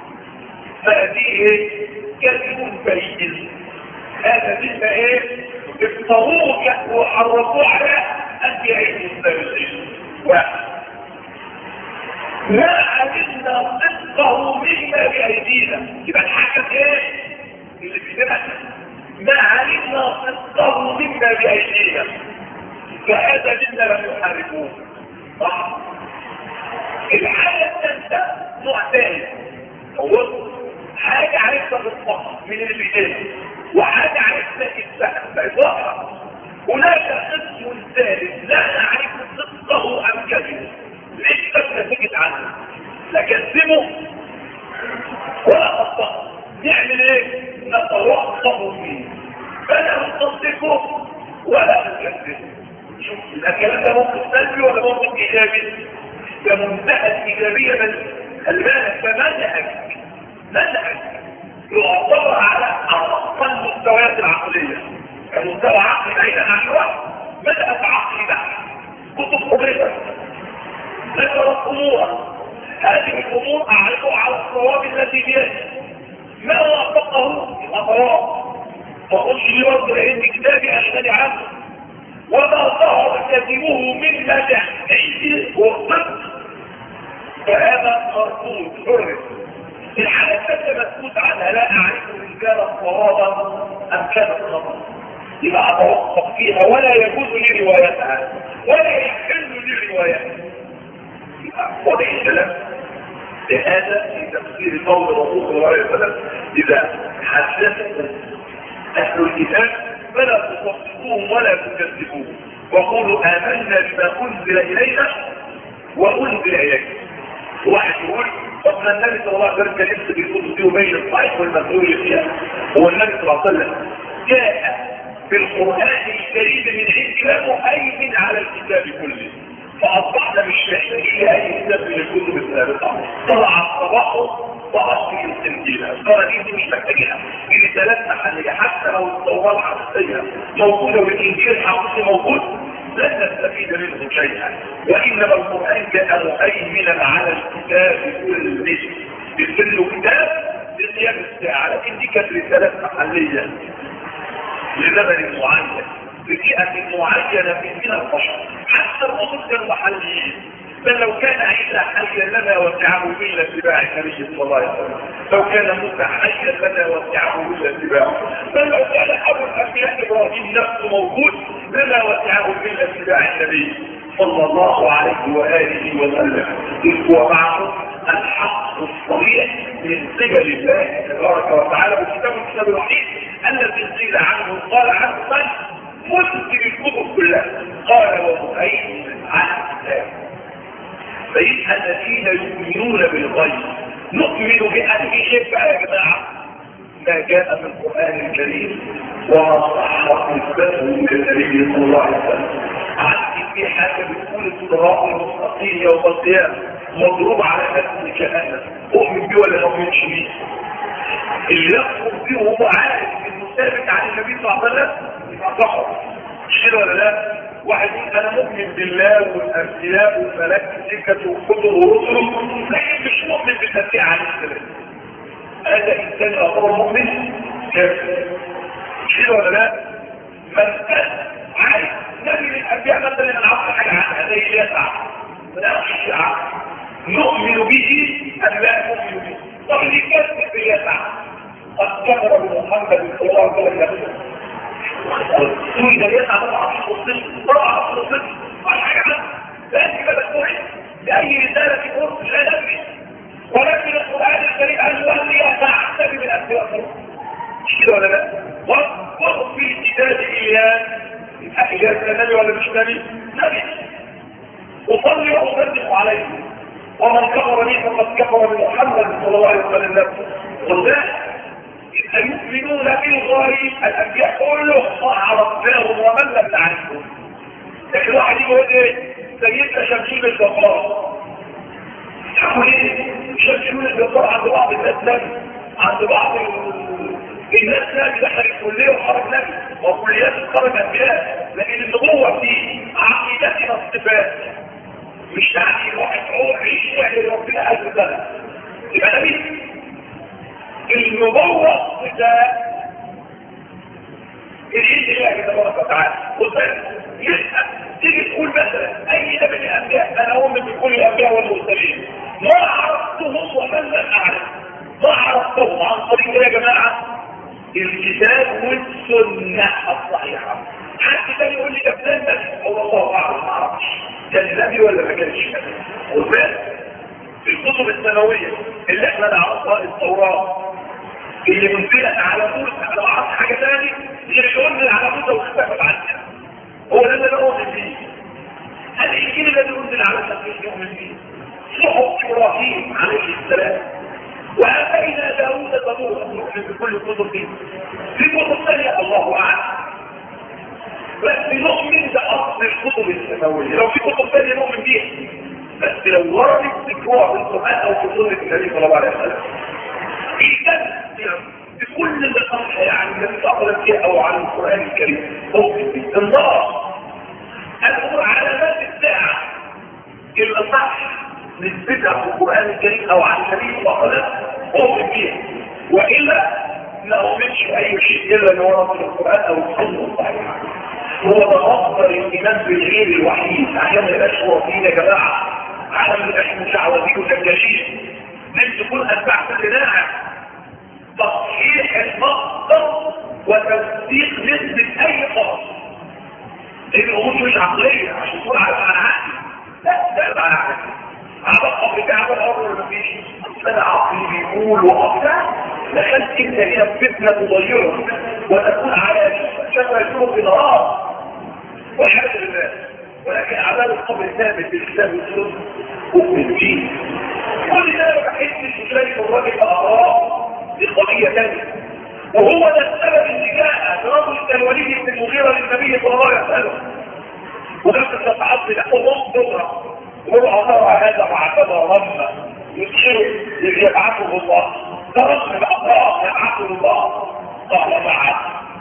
فهذه كذب بين. هذا بالنسبه ايه؟ افتروه وحرفوه على انبياء المستمرين. واحد ما علمنا صدقه مما بايدينا. يبقى الحاجه ايه اللي بيدينا؟ ما علمنا صدقه مما بايدينا فهذا مما لم يحرفوه صح. الحاجه الثالثه نوع ثاني هو حاجه عرفتها بالصح من اللي بيدينا وحاجة عرفنا إطلاقا. هناك قسم ثالث لا نعرف صدقه أم كذبه، لسه نتيجة عنه لا كذبه ولا خطأه. نعمل ايه؟ نتوقف فيه، فلا نصدقه ولا نكذبه. شوف الكلام ده موقف سلبي ولا موقف ايجابي؟ ده منتهى الايجابيه. بل المانع فمنهج منهج يعتبر على اقل المستويات العقليه، كمستوى عقلي بعيدا عن الوقت، منهج عقلي بحت، كتب قدرتك ذكرت امورا، هذه الامور اعرضها على الصواب الذي بيده، ما وافقه الاطراف فقلت لي برضه لان كتابي اشهد عنه، وما ظهر كذبه من مدحه والصدق فهذا مرفوض حرم. الحالة الثالثة مسكوت عنها لا اعرف ان كانت صوابا ام كانت خطأ، يبقى اتوقف فيها ولا يجوز لي روايتها ولا يحل لي روايتها. واضح الكلام؟ لهذا في تفسير قول الرسول صلى الله عليه وسلم اذا حدثكم اهل الكتاب فلا تصدقوهم ولا تكذبوهم وقولوا امنا بما انزل الينا وانزل اليكم. واحد يقول طب النبي صلى الله عليه وسلم كان يكتب الكتب دي بين الصحيح والمسؤول فيها، هو النبي صلى الله عليه وسلم جاء في القران الكريم من عند مهيمن على الكتاب كله، فاصبحنا مش محتاجين اي كتاب من الكتب السابقه. طلع الصباح ضغط في التنجيل الصورة دي مش محتاجها، دي ثلاث محلية حتى لو التوراة الحقيقية موجودة والإنجيل الحقيقي موجود لن نستفيد منه شيئا، وإنما القرآن جاء مهيمنا على الكتاب كله، بكل كتاب لقيام الساعة، لكن دي كانت رسالات محلية لزمن معين لفئة معينة من البشر. حتى الرسل كانوا محليين، بل لو كان عيسى حيا لما وسعه الا اتباع النبي صلى الله عليه وسلم، لو كان موسى حيا لما وسعه الا اتباعه، بل لو كان ابو الانبياء ابراهيم نفسه موجود لما وسعه الا اتباع النبي صلى الله عليه واله وسلم. هو معه الحق الصريح من قبل الله تبارك وتعالى بالكتاب الكتاب الوحيد الذي قيل عنه قال عنه من منزل الكتب كلها قال ومهيمن على الكتاب. فيبقى الذين يؤمنون بالغيب نؤمن بأنه شيء يا جماعة ما جاء في القرآن الكريم وما صح نسبته من النبي صلى الله عليه وسلم. عندي في حاجة بتقول الصراط المستقيم يوم القيامة مضروب على نفس جهنم، أؤمن بيه ولا أؤمنش بيه؟ اللي يقصد بيه وهو عارف انه ثابت عن النبي صلى الله عليه وسلم يبقى صح، مش كده ولا لا؟ واحد يقول انا مؤمن بالله والانبياء والملائكه والكتب ورسله لكن مش مؤمن بالتنبيه عليه السلام، هذا انسان يعتبر مؤمن كافر، مش كده ولا لا؟ من كان عارف نبي الانبياء مثلا انا عارف حاجه عنها زي اليسع لا الشيعه نؤمن به ام لا نؤمن به؟ طب اللي كذب باليسع قد كفر بمحمد صلى الله عليه وسلم تقول ده يسعى طبعا في الصدق طبعا في الصدق مش حاجه عنه لازم يبقى مسؤول باي رساله تكون لا نبي، ولكن القران الكريم قال واللي يسعى نبي من الانبياء مش كده ولا لا؟ واذكر في كتاب اياس اياس نبي ولا مش نبي؟ نبي. وصلي واصدق عليه ومن كفر به فقد كفر بمحمد صلى الله عليه وسلم نفسه. يؤمنون بالغيب الانبياء كلهم ما عرفناهم ومن لم نعرفهم. لكن واحد يقول ايه سيدنا شمشون الجبار، تقول ايه شمشون الجبار عند بعض الناس نبي، عند بعض الناس نبي دخل الكليه وخرج نبي وكليات خرج انبياء، لكن النبوه في عقيدتنا الصفات مش يعني واحد هو عيش يعني ربنا ألف سنه يبقى نبي. النبوة ده العيد الله تبارك وتعالى يسأل تيجي تقول مثلا اي نبي من الانبياء انا اؤمن بكل الانبياء والمرسلين ما عرفتهم ومن لم اعرف، ما عرفتهم عن طريق يا جماعه الكتاب والسنه الصحيحه. حد تاني يقول لي ده فلان بس هو الله اعلم ما اعرفش كان نبي ولا ما كانش نبي. وفات في الكتب السماويه اللي احنا نعرفها التوراه اللي منزلت على موسى على عصر حاجه ثانيه غير يقول على موسى واختفت عنها. هو ده اللي نؤمن فيه. الانجيل الذي انزل على النبي يؤمن فيه. صحف ابراهيم عليه السلام، واتينا داوود زبورا نؤمن بكل كتب دين. في كتب ثانيه الله اعلم، بس نؤمن باصل الكتب السماويه. لو في كتب ثانيه نؤمن بيها، بس لو وردت ذكرها في القران او في سنه النبي صلى الله عليه وسلم اذا بكل النصائح يعني التي تقرا فيها او عن القران الكريم مؤمن به. الله الامور علامات الساعه اللي صح نثبتها في القران الكريم او عن النبي صلى الله عليه وسلم مؤمن بيها، والا ما اؤمنش باي شيء الا ان ورد في القران او السنه الصحيحه. هو ده مصدر الايمان بالغير الوحيد، عشان ما يبقاش خرافيين يا جماعه، عشان ما يبقاش مشعوذين ودجاجين. لازم تكون اتباع القناعه تصحيح المصدر وتصديق نسبه اي قول. الامور مش عقليه عشان تقول على عقلي، لا ده على عقلي. عقل بتاع الامر ما فيش، انا عقلي بيقول وقتها دخلت انت هنا فتنه تضيره وتكون على شفا الشروق في نهار والحمد لله. ولكن اعمال القبر ثابت بالكتاب والسنه مؤمن فيه. كل ده ما بحسش شايف الراجل اراء دي قضيه ثانيه، وهو ده السبب اللي جاء برجل الوليد بن المغيره للنبي صلى الله عليه وسلم ونفس تتعطل الله بكره وهو هذا مع كذا رمى يدخله يبعثه الله، ده رمى الاقرار يبعثه الله. قال معه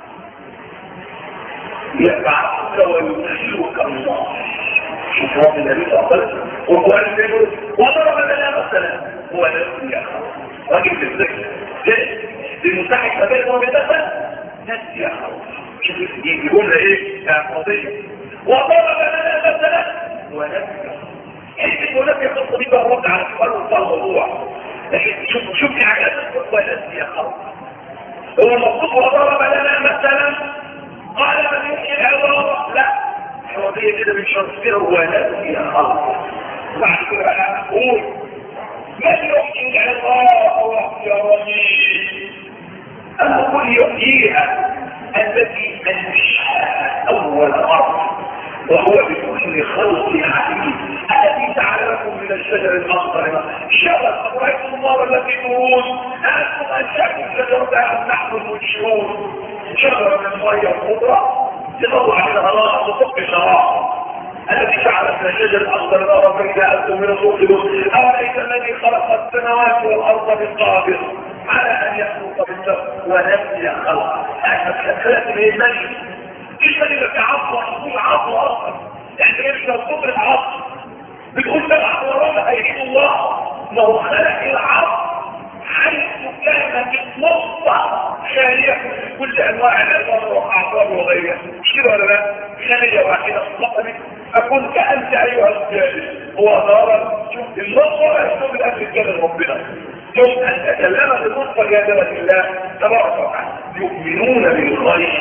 يبعثك ويدخلك الله. شوف رب النبي صلى الله عليه وسلم وقال له وضرب لنا مثلا هو نفسي يا اخوان راجل في الذكر المساحة مبادئ هو بيدخل نفسي يا اخوان. شوف يقول ايه يا قضية وضرب لنا مثلا هو نفسي. حيث ونفسي خلصة دي بقى رد على السؤال وصال الموضوع، لكن شوف شوف لي حاجات هو نفسي يا اخوان. هو المفروض وضرب لنا مثلا قال من يحيي العظام، لا حوضية كده من شرطين هو نفسي يا خلق. بعد كده انا اقول من يحيي العظام ويحيي انا اقول يحييها التي انشاها اول مرة وهو بكل خلق عليم. الذي جعل لكم من الشجر الاخضر شجر رايتم النار التي ترون انتم انشاكم شجرتها ام نحن المنشرون. شجرة من المية الخضراء تطلع منها نار وتصب النار. الذي جعل من الشجر الاخضر نارا فاذا انتم من توقدون. اوليس الذي خلق السماوات والارض بالقادر على ان يخلق بالسبب ونفسي خلق. احنا خلقت من المني ايش اللي في عصر تقول عصر اصلا يعني ايش لو قدر العصر بتقول سبع مرات هيجيب الله ما هو خلق العصر حيث كانت النصة خالية في كل انواع العظام والاعصاب وغيرها. مش كده ولا لا؟ خالية واحدة مطلقة اكون كأنت ايها الجاهل هو نارا. شوف النصة يشوف الاهل الجاهل ربنا شوف ان تكلم النصة جادلة الله تبارك وتعالى. يؤمنون بالغيب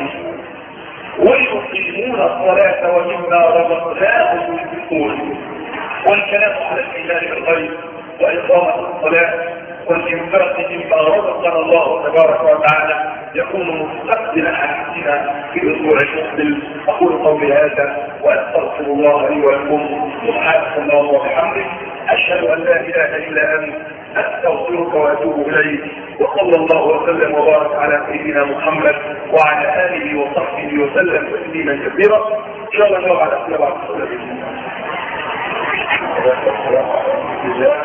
ويقيمون الصلاة ومما رزقناهم ينفقون. والكلام على الإيمان بالغيب وإقامة الصلاة والإنفاق مما رزقنا الله تبارك وتعالى يكون مستقبل حديثنا في الأسبوع المقبل. أقول قولي هذا وأستغفر الله لي ولكم سبحانك اللهم وبحمدك أشهد أن لا إله إلا أنت أستغفرك وأتوب إليك. وصلى الله وسلم وبارك على سيدنا محمد وعلى آله وصحبه وسلم تسليما كثيرا. إن شاء الله على أسئلة بعد الصلاة.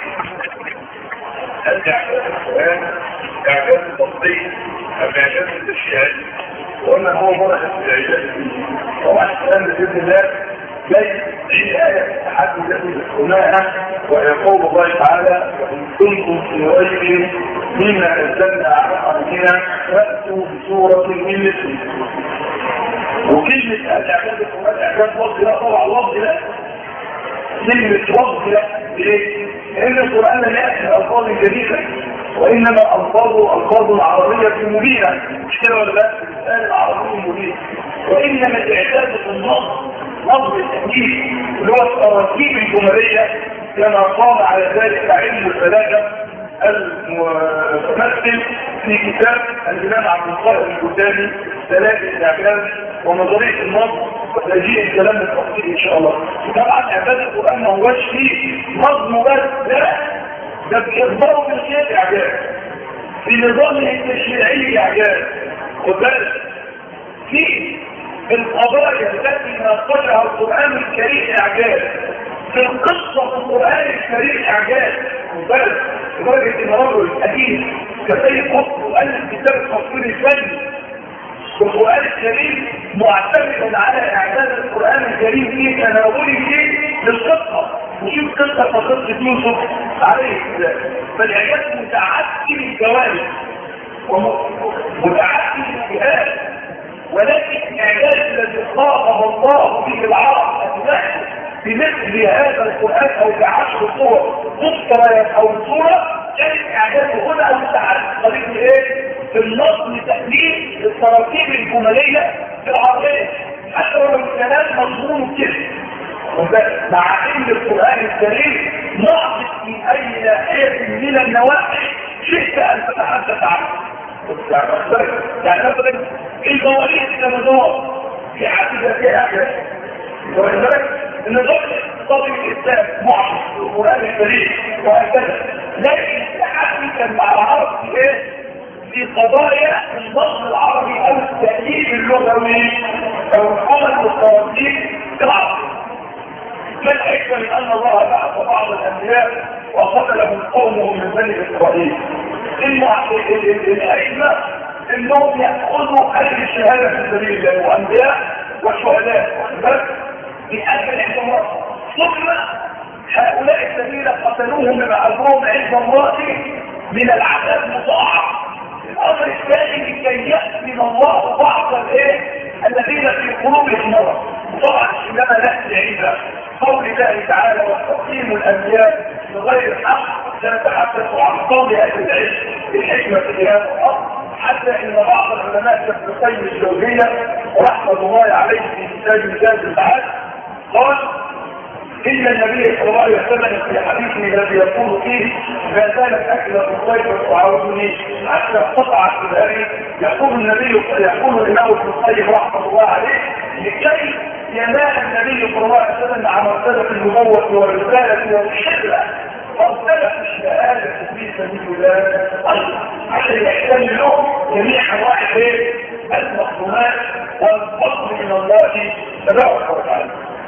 الإعجاز القرآن إعجاز التصديق أم إعجاز التشريعي؟ وقلنا هو مرحب في الإعجاز. طبعا الكلام بإذن الله ليس هي آية تحدث التي تذكرناها وهي قول الله تعالى وإن كنتم في ريب مما نزلنا على عبدنا فأتوا بسورة من مثله. وكلمة الإعجاز القرآن إعجاز لفظ لا طبعا لفظ لا كلمة لفظ لا ليه؟ لأن القرآن لا يأتي بألفاظ جديدة وإنما ألفاظه ألفاظ عربية مبينة. مش كده ولا لا؟ الإنسان العربي مبين. وإنما الإعجاز في النظم نظم التأكيد اللي هو التراكيب الجمالية كما قام على ذلك علم البلاغة المتمثل في كتاب الإمام عبد القادر الجوزاني ثلاث الإعجاز ونظرية النص وتجيء الكلام التفصيلي إن شاء الله. طبعا إعجاز القرآن ما هوش فيه نظم بس، لا ده بإخباره بالخير إعجاز، في نظامه التشريعي إعجاز، وذلك في القضايا التي ناقشها القرآن الكريم إعجاز، في القصة في القرآن الكريم إعجاز، وذلك لدرجة إن رجل أدين كسيد قطب وألف كتاب التصوير الفني في القرآن الكريم معتمدا على إعجاز القرآن الكريم في تناوله للقصة. وشوف قصة قصة يوسف عليه السلام، فالإعجاز متعدد الجوانب ومتعدد الجهات، ولكن إعجاز الذي خاطب الله به العرب في مثل هذا القرآن أو في عشر صور مفتريات أو صورة كان إعجازه هنا متعدد طريق إيه؟ في النظم تأليف التراكيب الجمالية في العربية، حتى ولو الكلام مضمون كده، مع ان القرآن الكريم ناقص في اي ناحية من النواحي شئت ان تتحدث عنه. يعني مثلا المواريث كنظام في عدد فيها احداث، ولذلك النظام الاقتصادي الاسلام معجز في القرآن الكريم وهكذا، لكن التحدي كان مع العرب في ايه؟ في قضايا النظم العربي او التأليف اللغوي او العمل والتوظيف في العرب. ما الحكمة من أن الله بعث بعض الأنبياء وقتلهم قومهم من بني إسرائيل؟ الحكمة إنهم يأخذوا أجل الشهادة في سبيل الله وأنبياء وشهداء بس بأجل الاحتمال، ثم هؤلاء الذين قتلوهم بما أجرهم عند الله من العذاب مضاعف. الأمر الثاني لكي يأمن الله بعض الإيه الذين في قلوبهم مرض. طبعا إنما نأتي عند قول الله تعالى وتقييم الأنبياء بغير الحق سنتحدث عن قول أهل العلم بالحكمة في هذا الأمر، حتى إن بعض العلماء كابن القيم الجوزية رحمة الله عليه في كتاب زاد المعاد قال إن النبي صلى الله عليه وسلم في حديثه الذي يقول فيه ما زالت أكلة الطيب تعاودني حتى قطعت الهري، يقول النبي يقول الإمام ابن القيم رحمة الله عليه لكي ينال النبي صلى الله عليه وسلم عن مرتبة النبوة والرسالة والشهادة مرتبة الشهادة في سبيل الله عشان يحتمل له جميع أنواع المخدومات والفضل من الله تبارك وتعالى.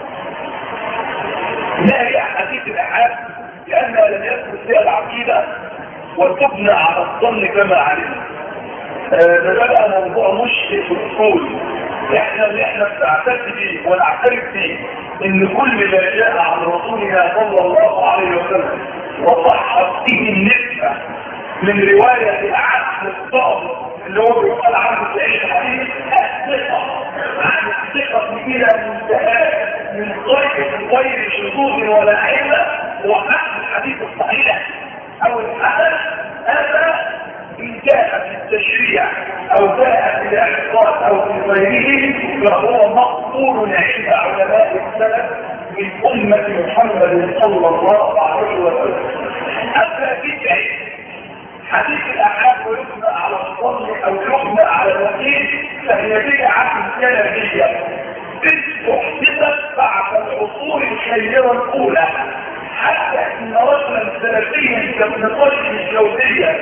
نهي حديث الأحاد لأنها لم يثبت فيها العقيدة وتبنى على الظن كما علمنا. ده بقى موضوع مشكل في الأصول، احنا اللي احنا بنعترف بيه ونعترف بيه ان كل ما جاء عن رسولنا صلى الله عليه وسلم وصحت به النسبة من رواية العدل الصادق اللي هو بيقال عنه في اي حديث الثقة عن الثقة الى منتهى من غير غير شذوذ ولا علة وحق الحديث الصحيح او الحدث، هذا إن جاء في التشريع أو جاء في الاعتقاد أو في غيره فهو مقبول عند علماء السلف من أمة محمد صلى الله عليه وسلم. أما بدعة حديث الأحاد ويبنى على الظن أو يبنى على الوكيل فهي بدعة سلفية احدثت بعد العصور الخيرة الأولى، حتى إن رجلا سلفيا كابن قيم الجوزية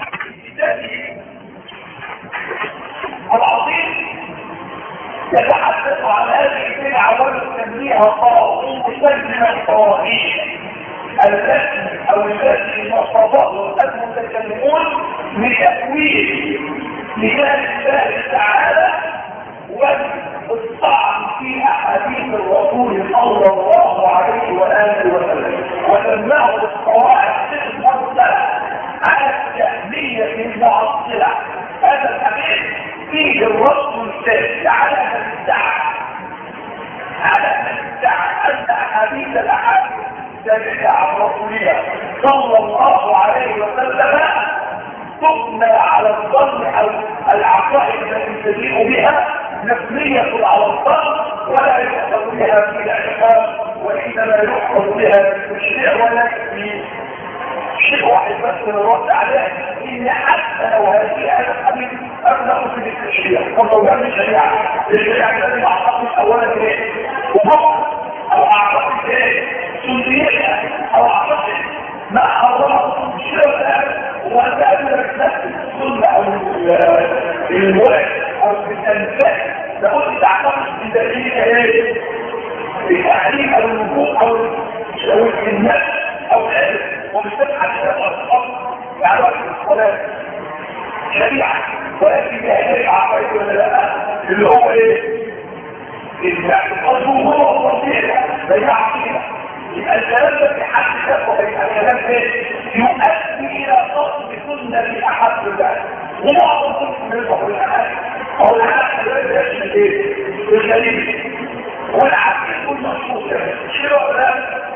العظيم يتحدث عن هذه البدعة ويسميها طاغوت سلم الطواغيت التي او التي نصبه المتكلمون لتأويل لله الله تعالى والطعن في احاديث الرسول صلى الله عليه واله وسلم، وسماه القواعد المرسله على التأمية المعطلة. هذا الحديث فيه الرسل الثاني على من ادعى على من ادعى أن أحاديث الأحاديث الثابتة عن رسولها صلى الله عليه وسلم تبنى على الظن أو العقائد التي تجيء بها مبنية على الظن ولا يؤخذ بها في الاعتقاد، وإنما يؤخذ بها في التشريع ولا في شيء واحد بس نرد عليه ان حتى لو هذه انا حبيب ابدا في التشريع ولو كان الشريعه الشريعه التي اعتقد اولا ايه وفقط او اعتقد ايه سنيه او اعتقد ما حرمه الشرع وانت ادرك نفس السنه او الوعي او الانفاق لابد تعتقد بدليل ايه بتعليم او الوجوه او النفس او العلم وبالتبع الشرع يعني وقت الصلاه شريعه ولكن هي عقائد ولا لا اللي هو ايه الاعتقاد هو الوسيله زي عقيده يبقى الكلام ده في حد ذاته هيبقى كلام ايه يؤدي الى قصد سنه احد ذلك ومعظم كل من البحر او العقل ده ايه الدليل والعقل كل مشروط شيء لا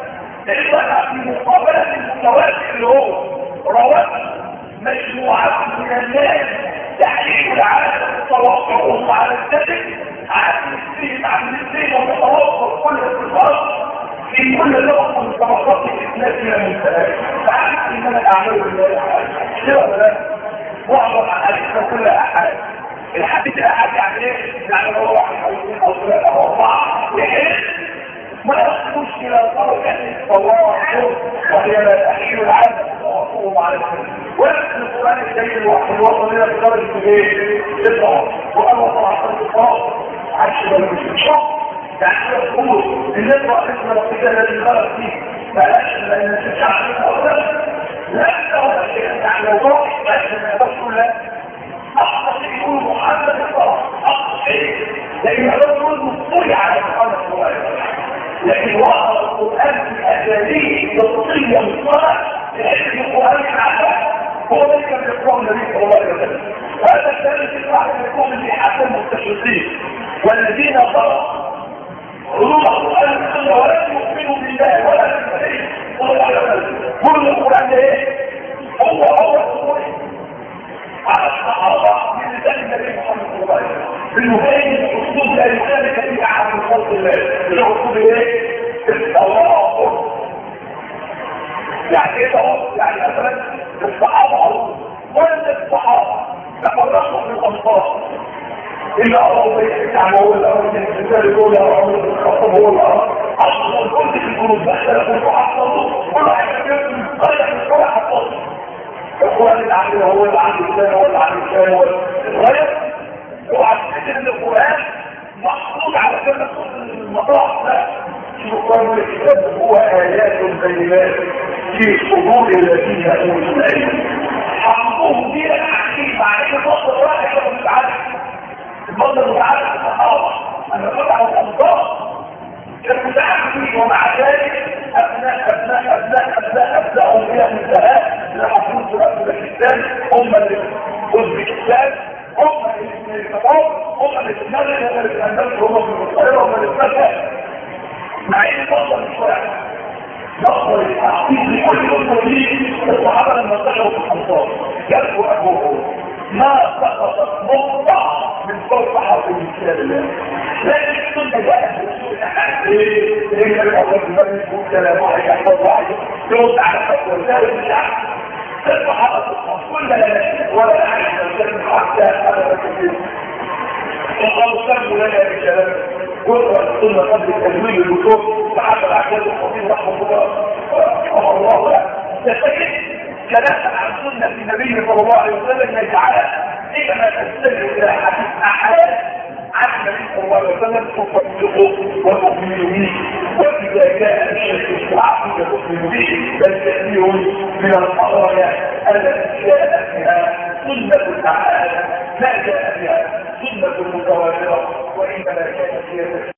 الوضع في مقابله المتوازن اللي هو رواتب مجموعه من الناس تحليل العالم وتوقعهم على الذكر عن السين عن السين وتتوقع كل اتصال في كل لغه من طبقات الاسلام الى منتهى فعلم ان انا اعمل بالله شيء ولا معظم احاديث كل احد الحديث الاحد يعني ايه يعني هو واحد او اثنين او ثلاثه او اربعه بحيث ما يخش الى طرق التواصل وهي لا تحيل العالم وتواصلهم على السنه ولكن القران الكريم الواحد وصل الى درجه ايه التواصل وقال الله عليه التواصل عايش ده مش شخص يعني يقول ان نقرا اسم ربك الذي خلق فيه بلاش لان الشعب الاول لا تقول شيئا يعني لو ضاق بس تقول لا اقصد يقول محمد الصلاه اقصد ايه لان هذا يقول مصطلح على محمد صلى الله عليه وسلم لكن وقع القرآن في أساليب نصية مصطلح لحفظ القرآن العام هو ذلك من إقرام النبي صلى الله عليه وسلم وهذا الثالث يطلع من القوم في حتى المستشرقين والذين ضربوا علوم القرآن السنة ولا يؤمنوا بالله ولا بالنبي صلى الله عليه وسلم كل القرآن ايه؟ هو هو القرآن على الصحابة من لسان النبي محمد صلى الله عليه وسلم بالمبين الاسلوب لا يخالف في احد من خلق الله الاسلوب ايه التواصل يعني ايه تواصل يعني مثلا الصحابه ولا الصحابه تفرقوا في الامصار الا الله يعني هو الاول الانسان يقول يا رب الخطاب هو الاول اصلا كنت في الجنوب بس لكم احفظوا كل واحد يقول غير من كل حفظ القران اللي عندنا هو اللي عند الانسان هو اللي عند الانسان هو غير وعشان ان القرآن محطوط على كل المطاعم لا القرآن الكتاب هو آيات بينات في صدور الذين اوتوا العلم حطوهم دي الحكيم عليه مصدر واحد ولا متعدد المصدر متعدد الصحابة انا قلت على الانصار كان متعدد ومع ذلك ابناء ابناء ابناء ابناء ابنائهم الى منتهى لحفظوا سورة باكستان هم اللي اوزبكستان هم اللي يتطور هم اللي يتنزل هم اللي يتنزل هم اللي يتطور هم اللي يتنزل مع ان فضل الشرع نقضر التعقيد لكل المسلمين الصحابة لما انتشروا في الأمصار يبدو أبوه ما سقطت مقطع من فوق حرف من كتاب الله لكن السنة جاءت برسول الأحد ليه الأول المسلم يقول كلام واحد يحفظ واحد يرد على فتوى ذلك الشعب الصحابة كل لا نشرك ولا نعرف نشرك حتى أبدا كثير وقالوا سلموا لنا بكلام قرأ السنة قبل تجميل الوصول صحابة العجاز الخطيب رحمه الله رحمه الله لا تستكد كلام عن سنة النبي صلى الله عليه وسلم يجعلها إنما تستمع إلى حديث أحاد عن النبي صلى الله عليه وسلم تصدقه وتؤمن به وإذا كان الشيء العقيدة تؤمن به بل كثير من القضايا التي جاءت بها سنة الأحاد ما جاء بها سنة المتواترة وإنما كانت هي